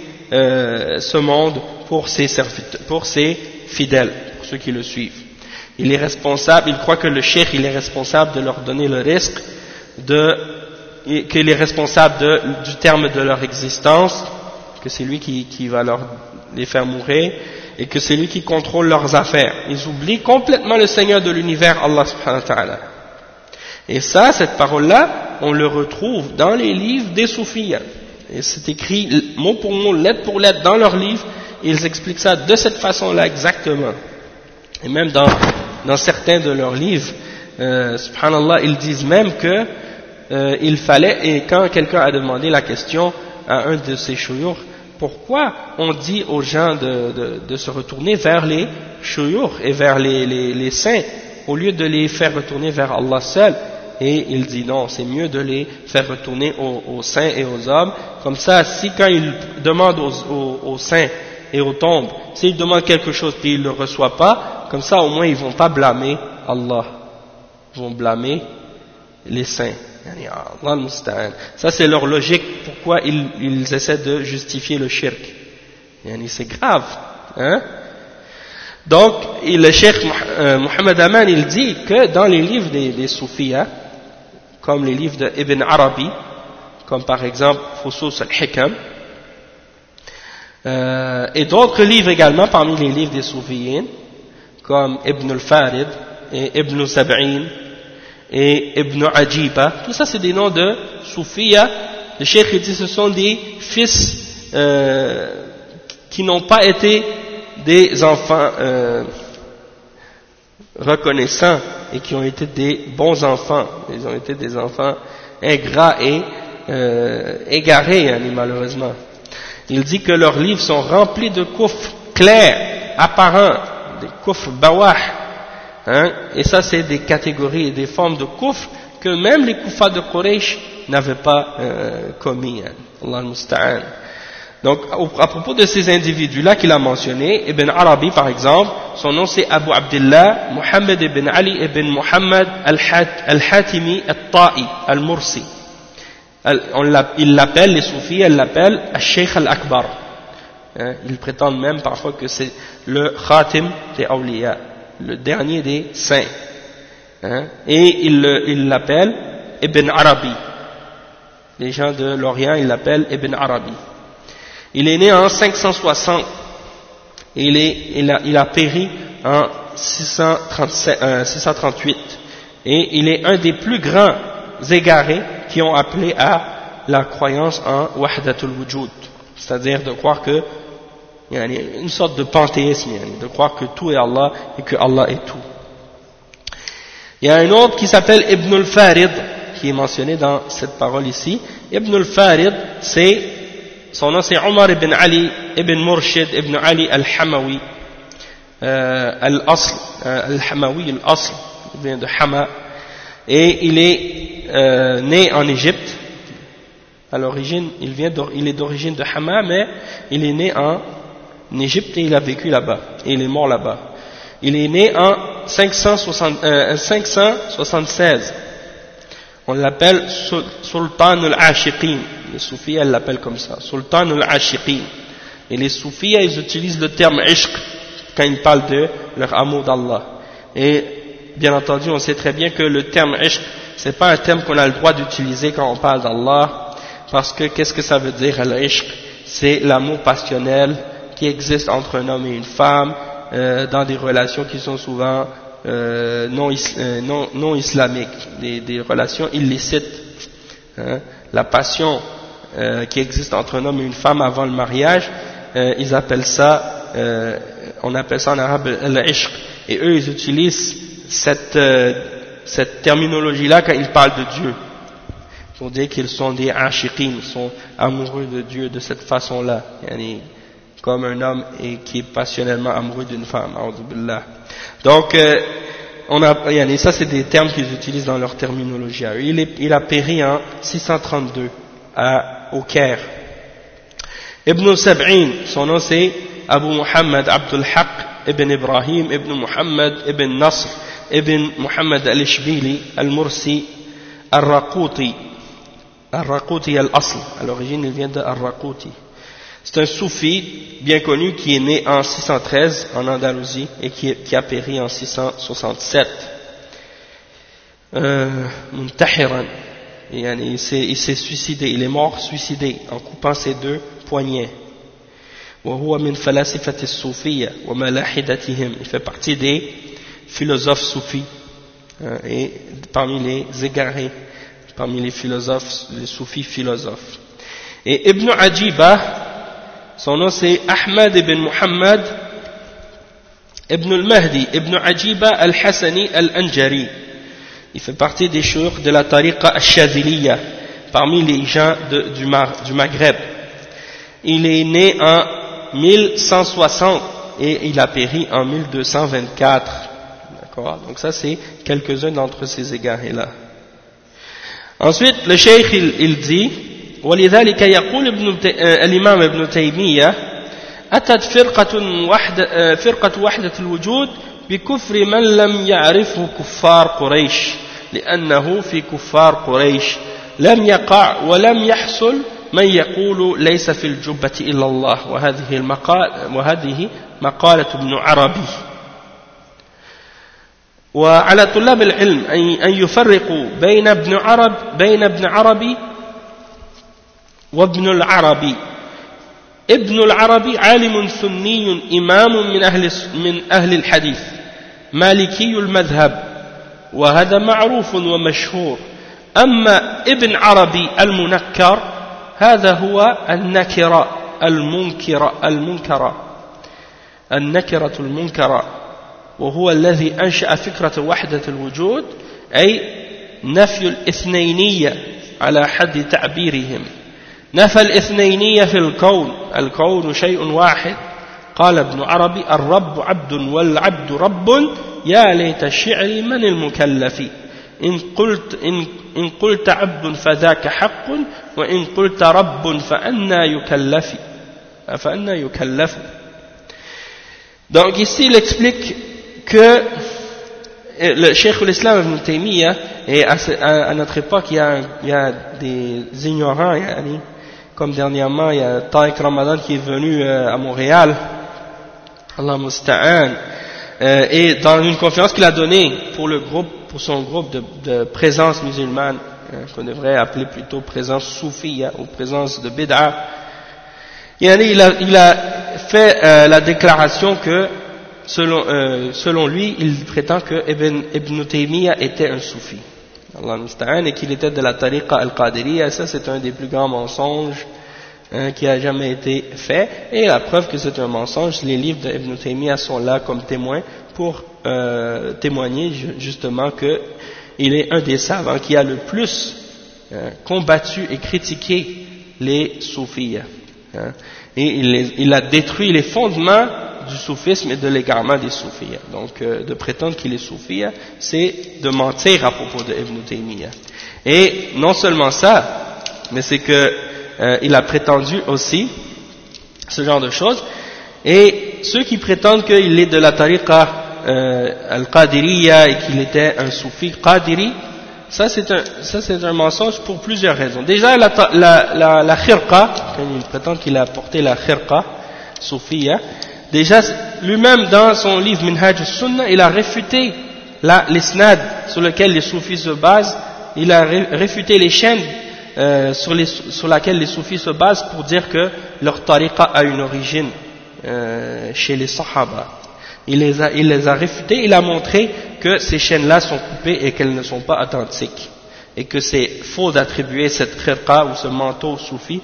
ce monde pour ses fidèles, pour ceux qui le suivent. Il est responsable, il croit que le cheikh il est responsable de leur donner le risque, qu'il est responsable du terme de leur existence, que c'est lui qui va les faire mourir, et que c'est lui qui contrôle leurs affaires. Ils oublient complètement le Seigneur de l'univers, Allah subhanahu wa ta'ala. Et ça, cette parole-là, on le retrouve dans les livres des soufis. Et c'est écrit mot pour mot, lettre pour lettre dans leurs livres, et ils expliquent ça de cette façon-là exactement. Et même dans certains de leurs livres, subhanallah, ils disent même que il fallait, et quand quelqu'un a demandé la question à un de ces shuyukh, pourquoi on dit aux gens de se retourner vers les shuyukh et vers les saints au lieu de les faire retourner vers Allah seul? Et il dit non, c'est mieux de les faire retourner aux saints et aux hommes. Comme ça, si quand ils demandent aux saints et aux tombes, s'ils demandent quelque chose puis ils ne le reçoivent pas, comme ça au moins ils ne vont pas blâmer Allah, ils vont blâmer les saints. Ça c'est leur logique, pourquoi ils essaient de justifier le shirk. C'est grave, hein? Donc le cheikh Muhammad Aman, il dit que dans les livres des soufis, hein, comme les livres de Ibn Arabi, comme par exemple Fusus al-Hikam, et d'autres livres également parmi les livres des soufiyyin, comme Ibn al-Farid et Ibn Sab'in et Ibn Ajiba, tout ça c'est des noms de soufiyya. Le cheikh dit ce sont des fils qui n'ont pas été des enfants reconnaissants et qui ont été des bons enfants. Ils ont été des enfants ingrats et égarés, malheureusement. Il dit que leurs livres sont remplis de kufr clairs, apparents, des kufr bawah, hein, et ça c'est des catégories et des formes de kufr que même les kuffars de Quraysh n'avaient pas commis. Allah al-Musta'an. Donc, à propos de ces individus-là qu'il a mentionnés, Ibn Arabi par exemple, son nom c'est Abu Abdullah Muhammad ibn Ali ibn Muhammad al-Hatimi al-Ta'i al-Mursi. Il l'appelle, les soufis, elle l'appelle al-Sheikh al-Akbar. Ils prétendent même parfois que c'est le Khatim des Awliya, le dernier des saints. Et il l'appelle Ibn Arabi. Les gens de l'Orient, ils l'appellent Ibn Arabi. Il est né en 560 et il a péri en 638 et il est un des plus grands égarés qui ont appelé à la croyance en Wahdatul Wujud, c'est-à-dire de croire que il y a une sorte de panthéisme, de croire que tout est Allah et que Allah est tout. Il y a un autre qui s'appelle Ibn al-Farid qui est mentionné dans cette parole ici. Ibn al-Farid, son nom c'est Omar ibn Ali ibn Murshid ibn Ali al-Hamawi al-Asl, al-Hamawi al-Asl, il vient de Hama, et il est né en Égypte. À l'origine, il est d'origine de Hama, mais il est né en Égypte et il a vécu là-bas, et il est mort là-bas. Il est né en 576. On l'appelle Sultan al-Ashiqin. Les soufis, elles l'appellent comme ça, Sultan al-Ashiqin. Et les soufis, ils utilisent le terme ishq quand ils parlent de leur amour d'Allah. Et bien entendu, on sait très bien que le terme ishq, c'est pas un terme qu'on a le droit d'utiliser quand on parle d'Allah, parce que qu'est-ce que ça veut dire al-ishq? C'est l'amour passionnel qui existe entre un homme et une femme, dans des relations qui sont souvent non islamiques, des relations illicites. La passion qui existe entre un homme et une femme avant le mariage, ils appellent ça, on appelle ça en arabe al-ishq, et eux ils utilisent cette terminologie-là quand ils parlent de Dieu, pour dire qu'ils sont des ashiqin, ils sont amoureux de Dieu de cette façon-là, comme un homme qui est passionnellement amoureux d'une femme. Donc, ça c'est des termes qu'ils utilisent dans leur terminologie. Il a péri en 632 au Caire. Ibn Sab'in, son nom c'est Abu Muhammad Abdul Haq ibn Ibrahim ibn Muhammad ibn Nasr ibn Muhammad al-Ishbili al-Mursi al-Raquti al-Asl. À l'origine, il vient de al-Raquti. C'est un soufi bien connu qui est né en 613 en Andalousie et qui a péri en 667. Muntahiran. Il s'est suicidé, il est mort suicidé en coupant ses deux poignets. Il fait partie des philosophes soufis, et parmi les égarés, parmi les philosophes, les soufis philosophes. Et Ibn Ajiba, son nom c'est Ahmad ibn Muhammad ibn al-Mahdi ibn Ajiba al-Hassani al-Anjari. Il fait partie des shuyukh de la tariqa al-Shadhiliya, parmi les gens du Maghreb. il est né en 1160 et il a péri en 1224. D'accord? Donc ça c'est quelques-uns d'entre ces égarés-là. Ensuite, le cheikh il dit ولذلك يقول الإمام ابن تيمية أتت فرقة وحدة الوجود بكفر من لم يعرفه كفار قريش لأنه في كفار قريش لم يقع ولم يحصل من يقول ليس في الجبة إلا الله وهذه مقالة ابن عربي. وعلى طلاب العلم أن يفرقوا بين ابن عربي وابن العربي. ابن العربي عالم سني إمام من أهل الحديث مالكي المذهب وهذا معروف ومشهور. أما ابن عربي المنكر هذا هو النكرة المنكرة وهو الذي أنشأ فكرة وحدة الوجود أي نفي الاثنينية على حد تعبيرهم. نفى الاثنينية في الكون شيء واحد. قال ابن عربي الرب عبد والعبد رب يا ليت شعري من المكلف إن قلت عبد فذاك حق وإن قلت رب فأنا يكلف. Donc ici il explique que le Cheikh l'Islam Ibn Taymiyyah, et à notre époque il y a des ignorants, comme dernièrement il y a Tariq Ramadan qui est venu à Montréal, Allah Musta'an, et dans une conférence qu'il a donnée pour son groupe de présence musulmane, qu'on devrait appeler plutôt présence soufie ou présence de bid'a, il a fait la déclaration que selon lui il prétend que Ibn Taymiyyah était un soufi, Allah Musta'an, et qu'il était de la tariqa al-Qadiriyya. Ça c'est un des plus grands mensonges qui a jamais été fait, et la preuve que c'est un mensonge, les livres d'Ibn Taymiyyah sont là comme témoins pour témoigner justement que il est un des savants qui a le plus combattu et critiqué les soufis, et il a détruit les fondements du soufisme et de l'égarement des soufis. Donc de prétendre qu'il est soufi, c'est de mentir à propos de Ibn Taymiyyah. Et non seulement ça, mais c'est que il a prétendu aussi ce genre de choses, et ceux qui prétendent qu'il est de la tariqa al-Qadiriyya et qu'il était un soufi qadiri, ça c'est un mensonge pour plusieurs raisons. Déjà la khirqa, quand il prétend qu'il a porté la khirqa soufiyya, déjà lui-même dans son livre Minhaj al-Sunnah il a réfuté l'isnad sur lequel les soufis se basent, il a réfuté les chaînes sur laquelle les soufis se basent pour dire que leur tariqa a une origine chez les sahaba. Il les a réfutés, il a montré que ces chaînes-là sont coupées et qu'elles ne sont pas authentiques, et que c'est faux d'attribuer cette khirqa ou ce manteau soufi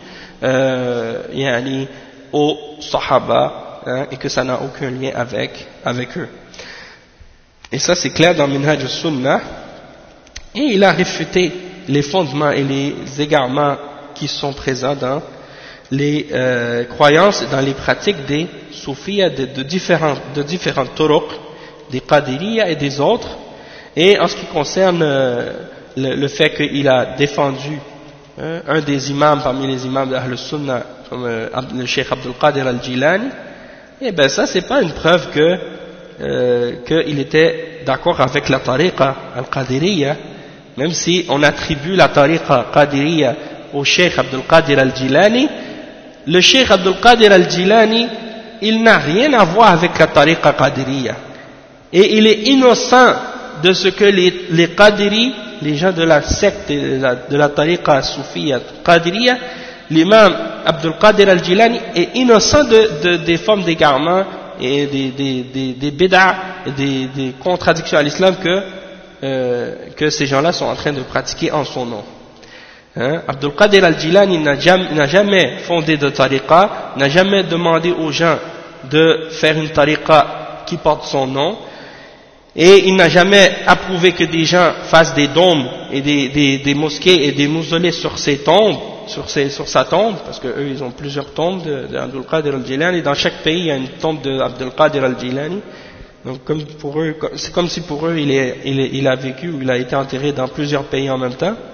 aux sahaba, et que ça n'a aucun lien avec eux. Et ça c'est clair dans Minhaj al-Sunnah, et il a réfuté les fondements et les égarements qui sont présents dans les croyances, dans les pratiques des soufis de différentes turuq, des qadiriyya et des autres. Et en ce qui concerne le fait qu'il a défendu un des imams parmi les imams d'Ahl Sunnah, comme le Cheikh Abdul Qadir al-Jilani, et ben ça c'est pas une preuve qu'il était d'accord avec la tariqa al-Qadiriyya, même si on attribue la tariqa qadiriyya au Cheikh Abdul Qadir al-Jilani. Le Cheikh Abdul Qadir al-Jilani, il n'a rien à voir avec la tariqa qadiriyya, et il est innocent de ce que les qadiri, les gens de la secte de la tariqa soufiyya qadiriyya, l'imam Abdul Qadir al-Jilani est innocent des formes d'égarement et des bid'a et des contradictions à l'islam que ces gens-là sont en train de pratiquer en son nom. Abdul Qadir al-Jilani n'a jamais fondé de tariqa, n'a jamais demandé aux gens de faire une tariqa qui porte son nom, et il n'a jamais approuvé que des gens fassent des dômes et des mosquées et des mausolées sur ces tombes sur sa tombe, parce que eux ils ont plusieurs tombes d'Abdul Qadir al-Jilani, et dans chaque pays il y a une tombe d'Abdul Qadir al-Jilani. Donc c'est comme si pour eux il a vécu ou il a été enterré dans plusieurs pays en même temps.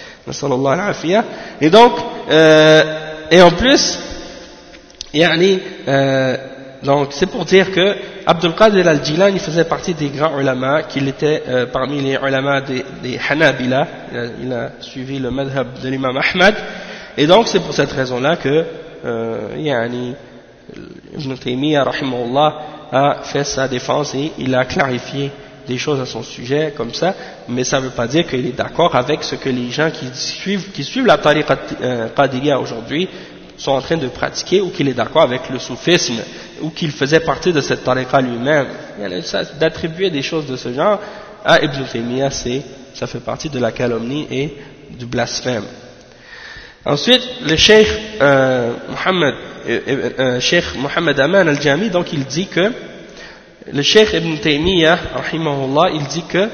Et donc et en plus donc c'est pour dire que Abdul Qadir al-Jilani faisait partie des grands ulama, qu'il était parmi les ulama des Hanabila, il a suivi le madhab de l'imam Ahmad, et donc c'est pour cette raison-là que Ibn Taymiyyah rahimahullah a fait sa défense et il a clarifié des choses à son sujet comme ça, mais ça ne veut pas dire qu'il est d'accord avec ce que les gens qui suivent la tariqa qadiriyya aujourd'hui sont en train de pratiquer, ou qu'il est d'accord avec le soufisme, ou qu'il faisait partie de cette tariqa lui-même. D'attribuer des choses de ce genre à Ibn Taymiyyah, ça fait partie de la calomnie et du blasphème. Ensuite, le cheikh Mohammed Aman al-Jami, donc il dit que le cheikh Ibn Taymiyyah rahimahullah, il dit que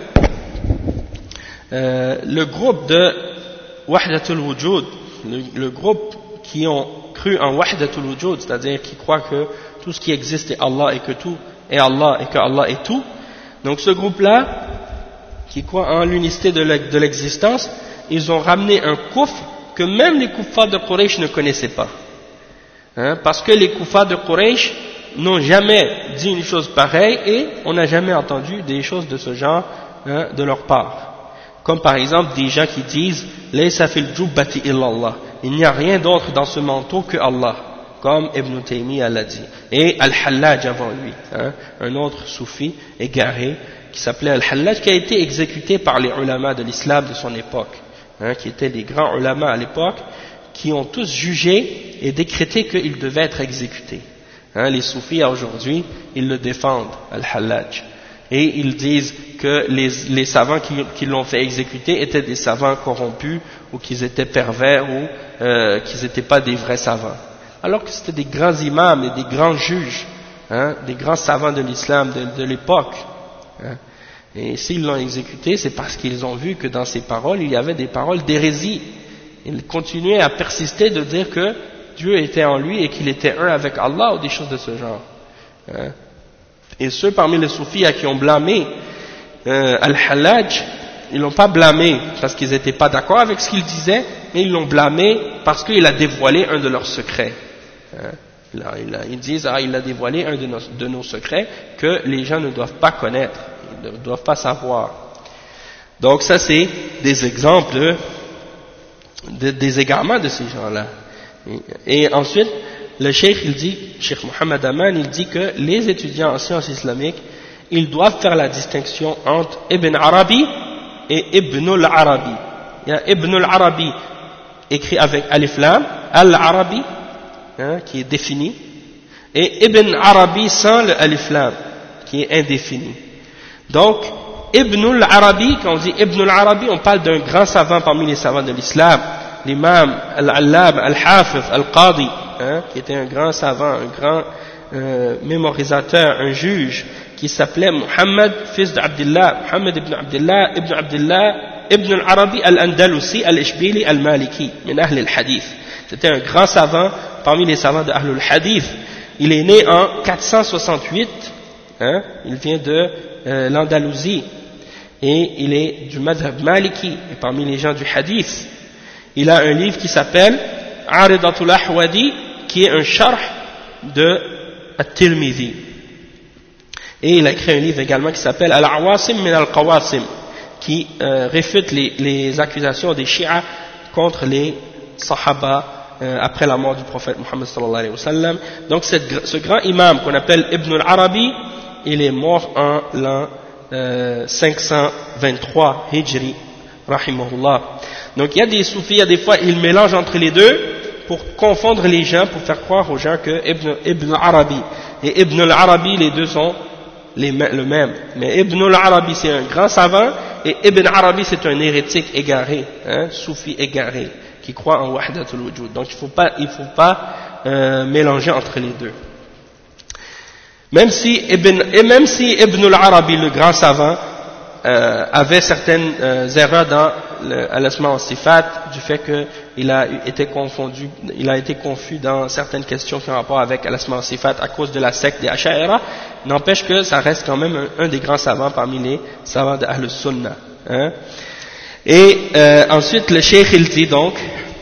le groupe de Wahdatul Wujud, le groupe qui ont cru en Wahdatul Wujud, c'est-à-dire qui croient que tout ce qui existe est Allah et que tout est Allah et que Allah est tout, donc ce groupe-là qui croit en l'unicité de l'existence, ils ont ramené un kufr que même les kuffars de Quraysh ne connaissaient pas, parce que les kuffars de Quraysh n'ont jamais dit une chose pareille et on n'a jamais entendu des choses de ce genre de leur part. Comme par exemple des gens qui disent Laysa fil jubbati illallah, il n'y a rien d'autre dans ce manteau que Allah, comme Ibn Taymiyyah l'a dit. Et Al-Hallaj avant lui, un autre soufi égaré qui s'appelait Al-Hallaj, qui a été exécuté par les ulama de l'islam de son époque, qui étaient les grands ulama à l'époque, qui ont tous jugé et décrété qu'il devait être exécuté. Les soufis aujourd'hui, ils le défendent, Al-Hallaj. Et ils disent que les savants qui l'ont fait exécuter étaient des savants corrompus, ou qu'ils étaient pervers, ou qu'ils n'étaient pas des vrais savants. Alors que c'était des grands imams et des grands juges, des grands savants de l'islam de l'époque. Et s'ils l'ont exécuté, c'est parce qu'ils ont vu que dans ces paroles, il y avait des paroles d'hérésie. Ils continuaient à persister de dire que Dieu était en lui et qu'il était un avec Allah, ou des choses de ce genre. Et ceux parmi les soufis qui ont blâmé Al-Hallaj, ils l'ont pas blâmé parce qu'ils n'étaient pas d'accord avec ce qu'il disait, mais ils l'ont blâmé parce qu'il a dévoilé un de leurs secrets. Ils disent il a dévoilé un de nos secrets que les gens ne doivent pas connaître, ils ne doivent pas savoir. Donc ça c'est des exemples des égarements de ces gens-là. Et ensuite le cheikh il dit, Cheikh Mohammed Aman, il dit que les étudiants en sciences islamiques, ils doivent faire la distinction entre Ibn Arabi et Ibn al-Arabi. Il y a Ibn al-Arabi écrit avec Alif Lam, Al-Arabi, qui est défini, et Ibn Arabi sans le Alif Lam, qui est indéfini. Donc, Ibn al-Arabi, quand on dit Ibn al-Arabi, on parle d'un grand savant parmi les savants de l'islam, l'imam Al-Allab, Al-Hafiz, Al-Qadi, qui était un grand savant, un grand mémorisateur, un juge, qui s'appelait Muhammad, fils d'Abdillah, Muhammad ibn Abdillah, ibn al-Arabi al-Andalusi, al-Ishbili, al-Maliki, min Ahl al-Hadith. C'était un grand savant parmi les savants de Ahl al-Hadith. Il est né en 468, il vient de l'Andalousie, et il est du madhab Maliki, et parmi les gens du Hadith. Il a un livre qui s'appelle Aridatul Ahwadi, qui est un sharh de At-Tirmidhi. Et il a écrit un livre également qui s'appelle Al-Awasim min al-Qawasim, qui réfute les accusations des Shia contre les Sahaba après la mort du prophète Muhammad sallallahu alayhi wa sallam. Donc ce grand imam qu'on appelle Ibn al-Arabi, il est mort en l'an 523 Hijri, rahimahullah. Donc il y a des soufis, il y a des fois ils mélangent entre les deux pour confondre les gens, pour faire croire aux gens que Ibn al-Arabi et Ibn al-Arabi, les deux sont le même. Mais Ibn al-Arabi c'est un grand savant et Ibn Arabi c'est un hérétique égaré, soufi égaré, qui croit en Wahdatul Wujud. Donc il faut pas mélanger entre les deux. Même si Ibn al-Arabi, le grand savant, avait certaines erreurs dans l'asma wa sifat, du fait qu'il a été confondu, il a été confus dans certaines questions qui ont rapport avec l'asma wa sifat à cause de la secte des Asha'ira. N'empêche que ça reste quand même un des grands savants parmi les savants de Ahl Sunnah. Hein. Et ensuite le cheikh il dit donc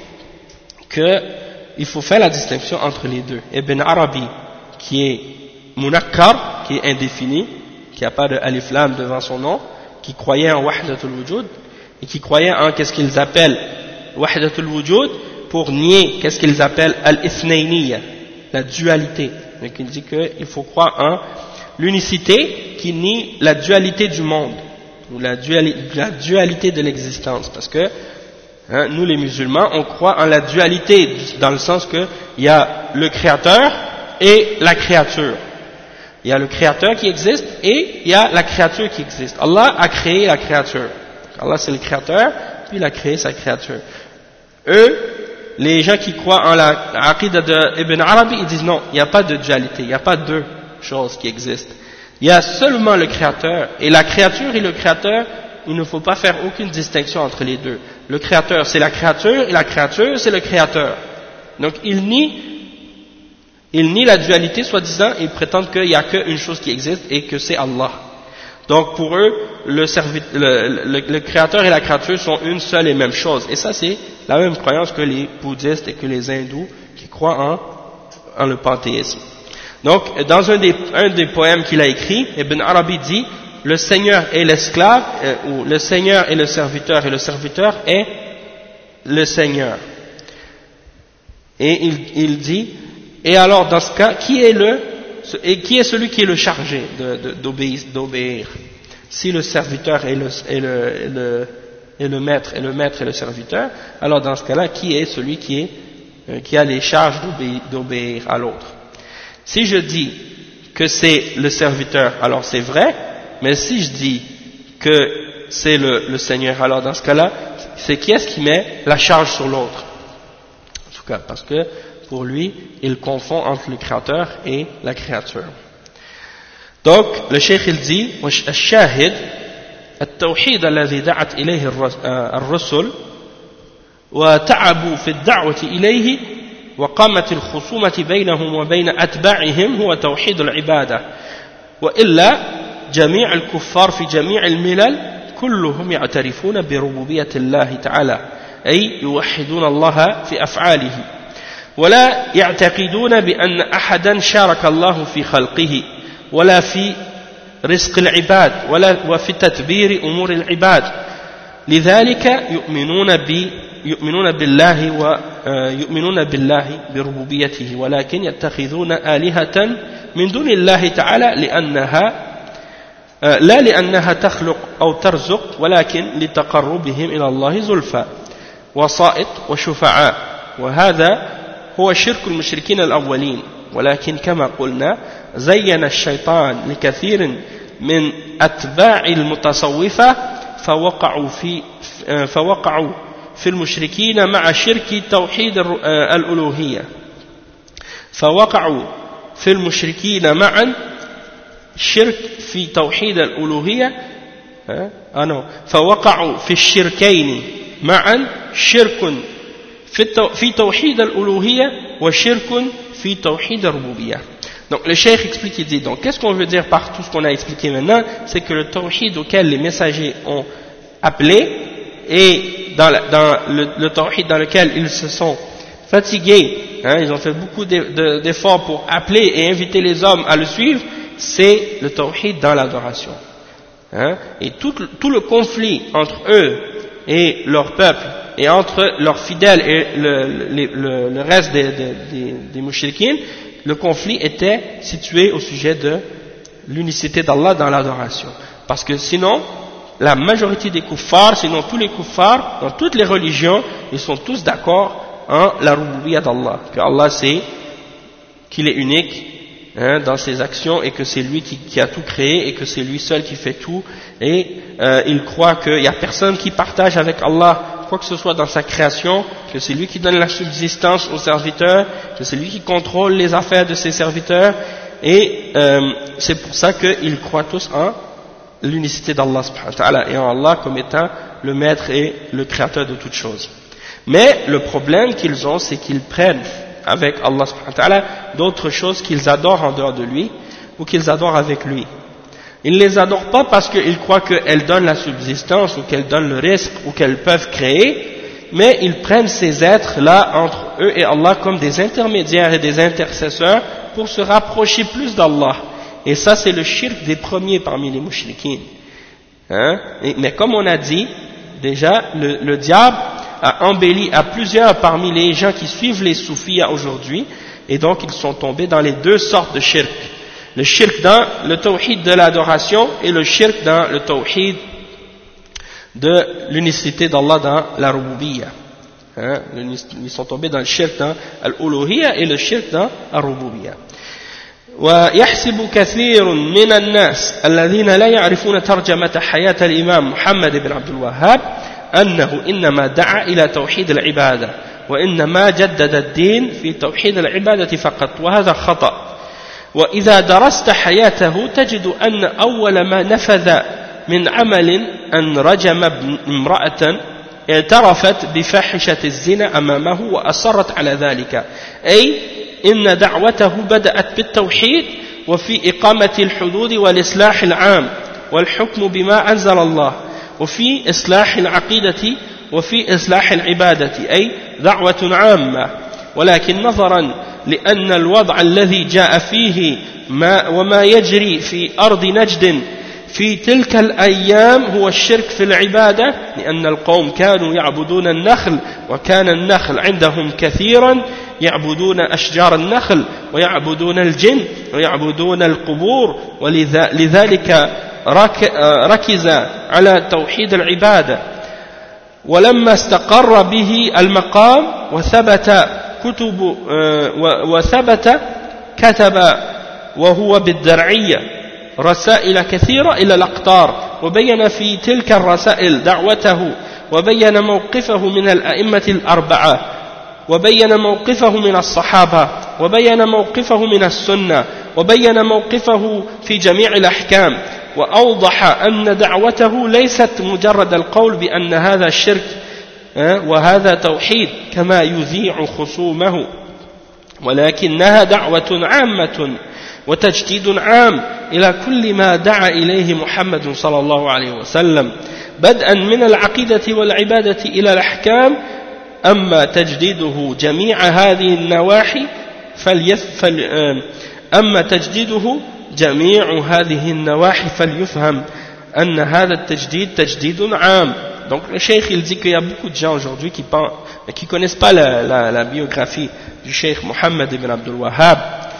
qu'il faut faire la distinction entre les deux. Ibn Arabi qui est munakkar, qui est indéfini, qui n'a pas de alif lam devant son nom, qui croyait en wahdatul wujud et qui croyait en qu'est-ce qu'ils appellent wahdatul wujud pour nier qu'est-ce qu'ils appellent al-ithnayniya, la dualité. Donc il dit qu'il faut croire en l'unicité qui nie la dualité du monde ou la dualité de l'existence, parce que hein, nous les musulmans on croit en la dualité dans le sens que il y a le créateur et la créature. Il y a le créateur qui existe et il y a la créature qui existe. Allah a créé la créature. Allah c'est le créateur, puis il a créé sa créature. Eux, les gens qui croient en la aqidah d'Ibn Arabi, ils disent non, il n'y a pas de dualité, il n'y a pas deux choses qui existent. Il y a seulement le créateur. Et la créature et le créateur, il ne faut pas faire aucune distinction entre les deux. Le créateur c'est la créature et la créature c'est le créateur. Donc il nie la dualité, soi-disant, et ils prétendent qu'il n'y a qu'une chose qui existe et que c'est Allah. Donc pour eux, le créateur et la créature sont une seule et même chose. Et ça c'est la même croyance que les bouddhistes et que les hindous qui croient en le panthéisme. Donc dans un des poèmes qu'il a écrit, Ibn Arabi dit, le Seigneur est l'esclave, ou le Seigneur est le serviteur et le serviteur est le Seigneur. Et il dit, et alors dans ce cas, qui est celui qui est le chargé d'obéir? Si le serviteur est le maître, et le maître est le serviteur, alors dans ce cas-là, qui est celui qui a les charges d'obéir à l'autre? Si je dis que c'est le serviteur, alors c'est vrai, mais si je dis que c'est le Seigneur, alors dans ce cas-là, c'est qui est-ce qui met la charge sur l'autre? En tout cas, parce que pour lui, il confond entre le créateur et la créature. Donc, le cheikh il dit, الشاهد التوحيد الذي دعت إليه الرسل وتعبوا في الدعوة إليه وقامت الخصومة بينهم وبين أتباعهم هو توحيد العبادة وإلا جميع الكفار في جميع الملل كلهم يعترفون بربوبية الله تعالى أي يوحدون الله في أفعاله ولا يعتقدون بأن أحدا شارك الله في خلقه ولا في رزق العباد ولا وفي تدبير أمور العباد لذلك يؤمنون بالله بربوبيته ولكن يتخذون آلهة من دون الله تعالى لا لأنها تخلق أو ترزق ولكن لتقربهم إلى الله زلفى وسائط وشفعاء وهذا هو شرك المشركين الأولين ولكن كما قلنا زين الشيطان لكثير من أتباع المتصوفة فوقعوا في المشركين مع شرك توحيد الألوهية فوقعوا في المشركين معا شرك في توحيد الألوهية فوقعوا في الشركين معا شرك في توحيد الألوهية وشرك في توحيد الربوبية. Donc le cheikh explique, il dit, donc qu'est-ce qu'on veut dire par tout ce qu'on a expliqué maintenant? C'est que le tawhid auquel les messagers ont appelé et dans le tawhid dans lequel ils se sont fatigués, ils ont fait beaucoup d'efforts pour appeler et inviter les hommes à le suivre, c'est le tawhid dans l'adoration. Et tout le conflit entre eux et leur peuple et entre leurs fidèles et le reste des mouchriquines, le conflit était situé au sujet de l'unicité d'Allah dans l'adoration. Parce que sinon, la majorité des kuffars, sinon tous les kuffars, dans toutes les religions, ils sont tous d'accord en la rububiyyah d'Allah. Que Allah c'est qu'il est unique dans ses actions et que c'est lui qui a tout créé et que c'est lui seul qui fait tout. Et ils croient qu'il n'y a personne qui partage avec Allah quoi que ce soit dans sa création, que c'est lui qui donne la subsistance aux serviteurs, que c'est lui qui contrôle les affaires de ses serviteurs, et c'est pour ça qu'ils croient tous en l'unicité d'Allah subhanahu wa ta'ala et en Allah comme étant le maître et le créateur de toutes choses. Mais le problème qu'ils ont, c'est qu'ils prennent avec Allah subhanahu wa ta'ala d'autres choses qu'ils adorent en dehors de lui ou qu'ils adorent avec lui. Ils ne les adorent pas parce qu'ils croient qu'elles donnent la subsistance ou qu'elles donnent le risque ou qu'elles peuvent créer, mais ils prennent ces êtres-là entre eux et Allah comme des intermédiaires et des intercesseurs pour se rapprocher plus d'Allah. Et ça, c'est le shirk des premiers parmi les mushrikines. Mais comme on a dit, déjà, le diable a embelli à plusieurs parmi les gens qui suivent les soufis aujourd'hui, et donc ils sont tombés dans les deux sortes de shirk. Le shirk dans le tawhid de l'adoration et le shirk dans le tawhid de l'unicité d'Allah dans la rububiyya. Ils sont tombés dans le shirk dans l'uluhiyya et le shirk dans la rububiyya. ويحسب كثير من الناس الذين لا يعرفون ترجمة حياة الإمام محمد بن عبد الوهاب أنه إنما دعا إلى توحيد العبادة وإنما جدد الدين في توحيد العبادة فقط، وهذا خطأ. وإذا درست حياته تجد أن أول ما نفذ من عمل أن رجم امرأة اعترفت بفاحشة الزنا أمامه وأصرت على ذلك، أي إن دعوته بدأت بالتوحيد وفي إقامة الحدود والإصلاح العام والحكم بما أنزل الله وفي إصلاح العقيدة وفي إصلاح العبادة، أي دعوة عامة. ولكن نظرا لأن الوضع الذي جاء فيه وما يجري في أرض نجد في تلك الأيام هو الشرك في العبادة، لأن القوم كانوا يعبدون النخل وكان النخل عندهم كثيرا، يعبدون أشجار النخل ويعبدون الجن ويعبدون القبور، ولذلك ركز على توحيد العبادة. ولما استقر به المقام وثبت كتب وهو بالدرعية رسائل كثيرة إلى الأقطار، وبين في تلك الرسائل دعوته، وبين موقفه من الأئمة الأربعة، وبين موقفه من الصحابة، وبين موقفه من السنة، وبين موقفه في جميع الأحكام، وأوضح أن دعوته ليست مجرد القول بأن هذا الشرك وهذا توحيد كما يذيع خصومه، ولكنها دعوة عامة وتجديد عام إلى كل ما دعا إليه محمد صلى الله عليه وسلم، بدءا من العقيدة والعبادة إلى الأحكام. أما تجديده جميع هذه النواحي فليفهم أن هذا التجديد تجديد عام. Donc le cheikh il dit qu'il y a beaucoup de gens aujourd'hui qui connaissent pas la biographie du cheikh Mohammed ibn Abdul Wahhab,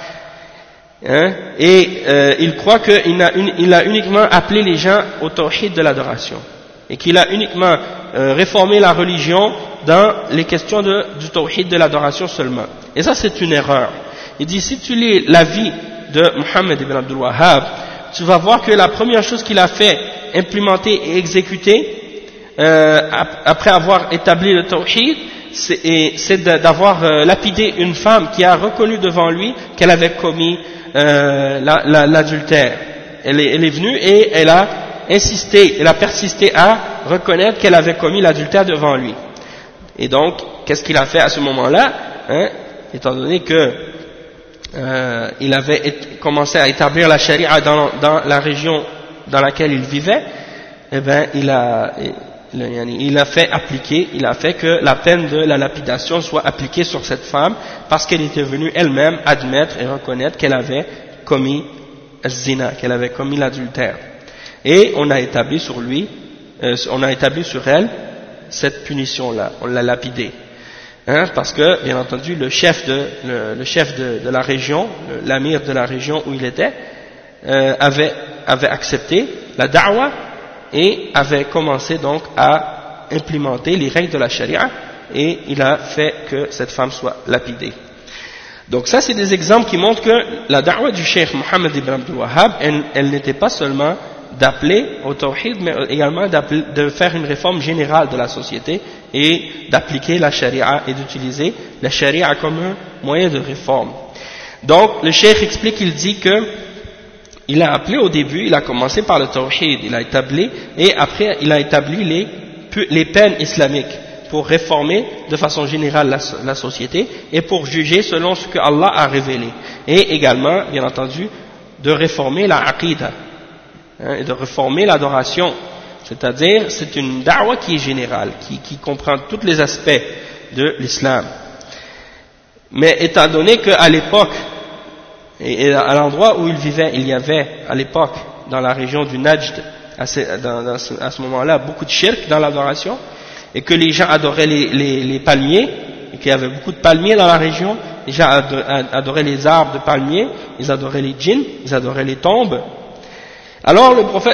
il croit qu'il a uniquement appelé les gens au tawhid de l'adoration et qu'il a uniquement réformé la religion dans les questions du tawhid de l'adoration seulement. Et ça c'est une erreur. Il dit si tu lis la vie de Mohammed ibn Abdul Wahhab, tu vas voir que la première chose qu'il a fait, implémenter et exécuter après avoir établi le tawhid, c'est d'avoir lapidé une femme qui a reconnu devant lui qu'elle avait commis l'adultère. Elle est venue et elle a insisté, elle a persisté à reconnaître qu'elle avait commis l'adultère devant lui. Et donc, qu'est-ce qu'il a fait à ce moment-là, étant donné que il avait commencé à établir la charia dans la région dans laquelle il vivait, eh bien, il a fait que la peine de la lapidation soit appliquée sur cette femme parce qu'elle était venue elle-même admettre et reconnaître qu'elle avait commis zina, qu'elle avait commis l'adultère. Et on a établi sur elle cette punition-là, on l'a lapidée. Parce que, bien entendu, le chef de la région, l'amir de la région où il était, avait accepté la da'wa et avait commencé donc à implémenter les règles de la charia, et il a fait que cette femme soit lapidée. Donc ça, c'est des exemples qui montrent que la da'wa du cheikh Mohammed ibn Abdul Wahhab, elle n'était pas seulement d'appeler au tawhid, mais également de faire une réforme générale de la société et d'appliquer la charia et d'utiliser la charia comme un moyen de réforme. Donc le cheikh explique, il dit que il a appelé au début, il a commencé par le tawhid, il a établi, et après il a établi les peines islamiques pour réformer de façon générale la société et pour juger selon ce que Allah a révélé. Et également, bien entendu, de réformer la aqidah, et de réformer l'adoration. C'est-à-dire, c'est une da'wa qui est générale, qui comprend tous les aspects de l'islam. Mais étant donné qu'à l'époque, et à l'endroit où il vivait, il y avait à l'époque, dans la région du Najd, à ce moment-là, beaucoup de shirk dans l'adoration, et que les gens adoraient les palmiers, et qu'il y avait beaucoup de palmiers dans la région, les gens adoraient les arbres de palmiers, ils adoraient les djinns, ils adoraient les tombes. Alors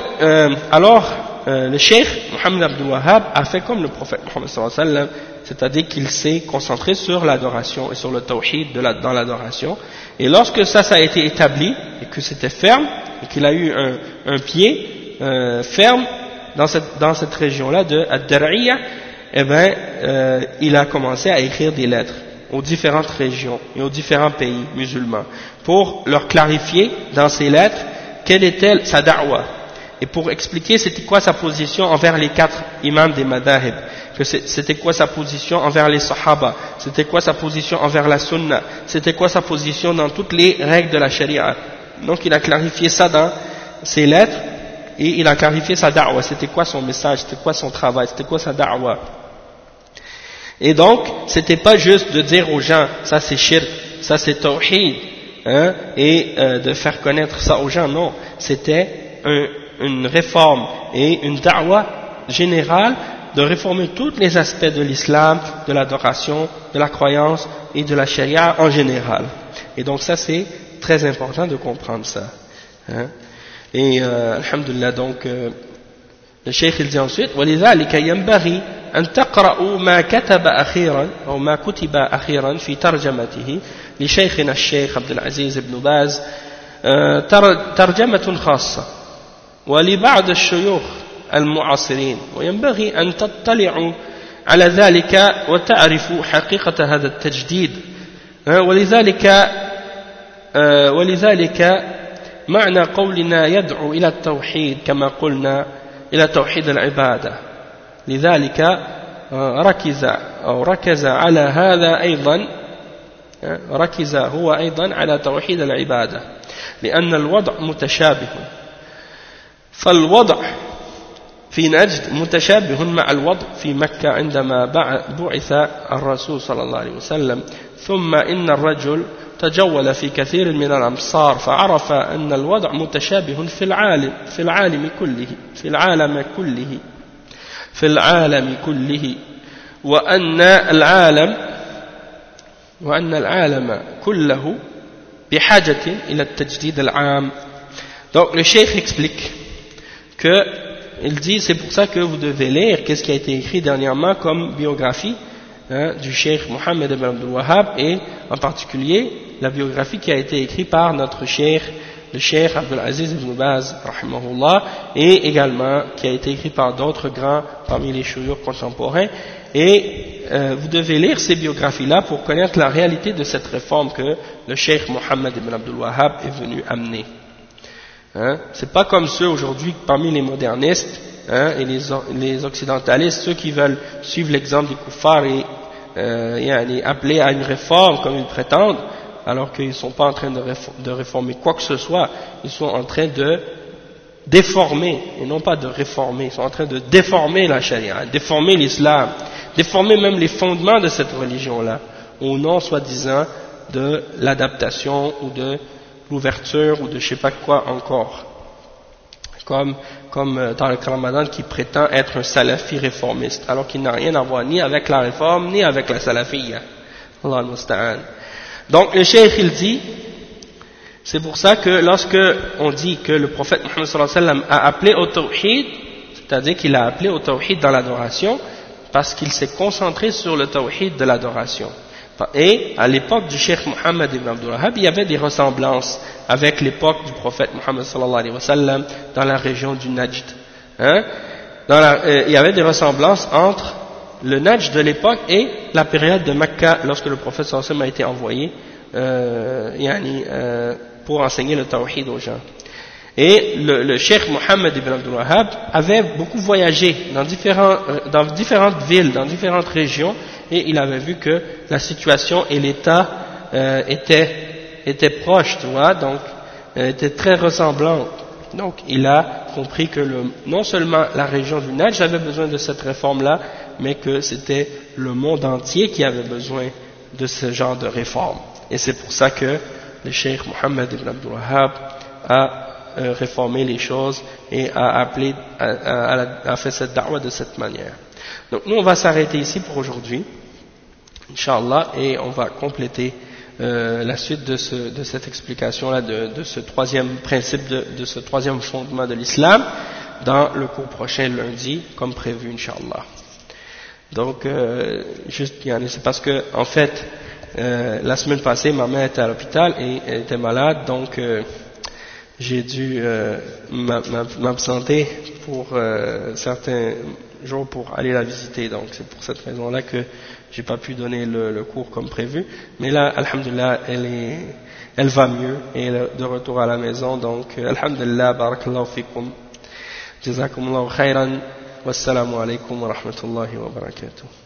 le cheikh Mohammed Abdul Wahhab a fait comme le prophète Mohammed sallallahu alayhi wa sallam, c'est-à-dire qu'il s'est concentré sur l'adoration et sur le tawhid dans l'adoration. Et lorsque ça a été établi et que c'était ferme et qu'il a eu un pied ferme dans cette région-là de Ad-Dar'iyya, eh ben il a commencé à écrire des lettres aux différentes régions et aux différents pays musulmans pour leur clarifier dans ces lettres quelle était sa da'wa. Et pour expliquer c'était quoi sa position envers les 4 imams des madahib, que c'était quoi sa position envers les sahaba, c'était quoi sa position envers la sunna, c'était quoi sa position dans toutes les règles de la sharia. Donc il a clarifié ça dans ses lettres et il a clarifié sa da'wa, c'était quoi son message, c'était quoi son travail, c'était quoi sa da'wa. Et donc c'était pas juste de dire aux gens ça c'est shirk, ça c'est tawhid, et de faire connaître ça aux gens, non, c'était une réforme et une da'wa générale de réformer tous les aspects de l'islam, de l'adoration, de la croyance et de la charia en général. Et donc ça c'est très important de comprendre ça. Et alhamdulillah, donc le cheikh il dit ensuite وَلِذَلِكَ يَنْبَغِي أن تقرأوا ما كتب أخيرا أو ما كتب أخيرا في ترجمته لشيخنا الشيخ عبد العزيز بن باز ترجمة خاصة ولبعض الشيوخ المعاصرين، وينبغي أن تطلعوا على ذلك وتعرفوا حقيقة هذا التجديد. ولذلك معنى قولنا يدعو إلى التوحيد كما قلنا إلى توحيد العبادة، لذلك ركز على هذا أيضا، ركز هو أيضا على توحيد العبادة، لأن الوضع متشابه، فالوضع في نجد متشابه مع الوضع في مكة عندما بعث الرسول صلى الله عليه وسلم. ثم إن الرجل تجول في كثير من الأمصار فعرف أن الوضع متشابه في العالم كله وأن العالم كله بحاجة إلى التجديد العام. Donc le cheikh explique que il dit c'est pour ça que vous devez lire qu'est-ce qui a été écrit dernièrement comme biographie du cheikh Mohammed ibn Abdul Wahhab, et en particulier la biographie qui a été écrite par notre cheikh, le cheikh Abdul Aziz ibn Baz rahimahullah, et également qui a été écrite par d'autres grands parmi les shuyukh contemporains. Et vous devez lire ces biographies-là pour connaître la réalité de cette réforme que le cheikh Mohammed ibn Abdul Wahhab est venu amener. C'est pas comme ceux aujourd'hui parmi les modernistes et les occidentalistes, ceux qui veulent suivre l'exemple des kuffars et appeler à une réforme comme ils prétendent, alors qu'ils ne sont pas en train de réformer quoi que ce soit. Ils sont en train de déformer, et non pas de réformer. Ils sont en train de déformer la charia, déformer l'islam, déformer même les fondements de cette religion-là, au nom soi-disant de l'adaptation ou de l'ouverture ou de je sais pas quoi encore, comme dans le Ramadan qui prétend être un salafi réformiste alors qu'il n'a rien à voir ni avec la réforme ni avec la salafiyya. Allah al-Musta'an. Donc le cheikh il dit, c'est pour ça que lorsque on dit que le prophète Muhammad sallallahu alayhi wa sallam a appelé au tawhid, c'est-à-dire qu'il a appelé au tawhid dans l'adoration parce qu'il s'est concentré sur le tawhid de l'adoration. Et à l'époque du cheikh Mohammed ibn Abdul Wahhab, il y avait des ressemblances avec l'époque du prophète Mohammed sallallahu alayhi wa sallam dans la région du Najd. Il y avait des ressemblances entre le Najd de l'époque et la période de Mecca lorsque le prophète sallallahu alayhi wa sallam a été envoyé pour enseigner le tawhid aux gens. Et le cheikh Mohammed ibn Abdul Wahhab avait beaucoup voyagé dans différentes villes, dans différentes régions, et il avait vu que la situation et l'état étaient proches, tu vois, donc étaient très ressemblantes. Donc il a compris que non seulement la région du Najd avait besoin de cette réforme-là, mais que c'était le monde entier qui avait besoin de ce genre de réforme. Et c'est pour ça que le cheikh Mohammed ibn Abdul Wahhab a réformé les choses et a fait cette da'wah de cette manière. Donc nous on va s'arrêter ici pour aujourd'hui, Inch'Allah, et on va compléter la suite de cette explication-là, de ce troisième principe, de ce troisième fondement de l'islam, dans le cours prochain lundi, comme prévu, Inch'Allah. Donc, c'est parce que, en fait, la semaine passée, ma mère était à l'hôpital et elle était malade, donc j'ai dû m'absenter pour certains jours pour aller la visiter. Donc, c'est pour cette raison-là que j'ai pas pu donner le cours comme prévu. Mais là, alhamdulillah, elle va mieux et elle est de retour à la maison. Donc, alhamdulillah, barakallahu fikum, jazakumullahu khairan, wassalamu alaikum wa rahmatullahi wa barakatuh.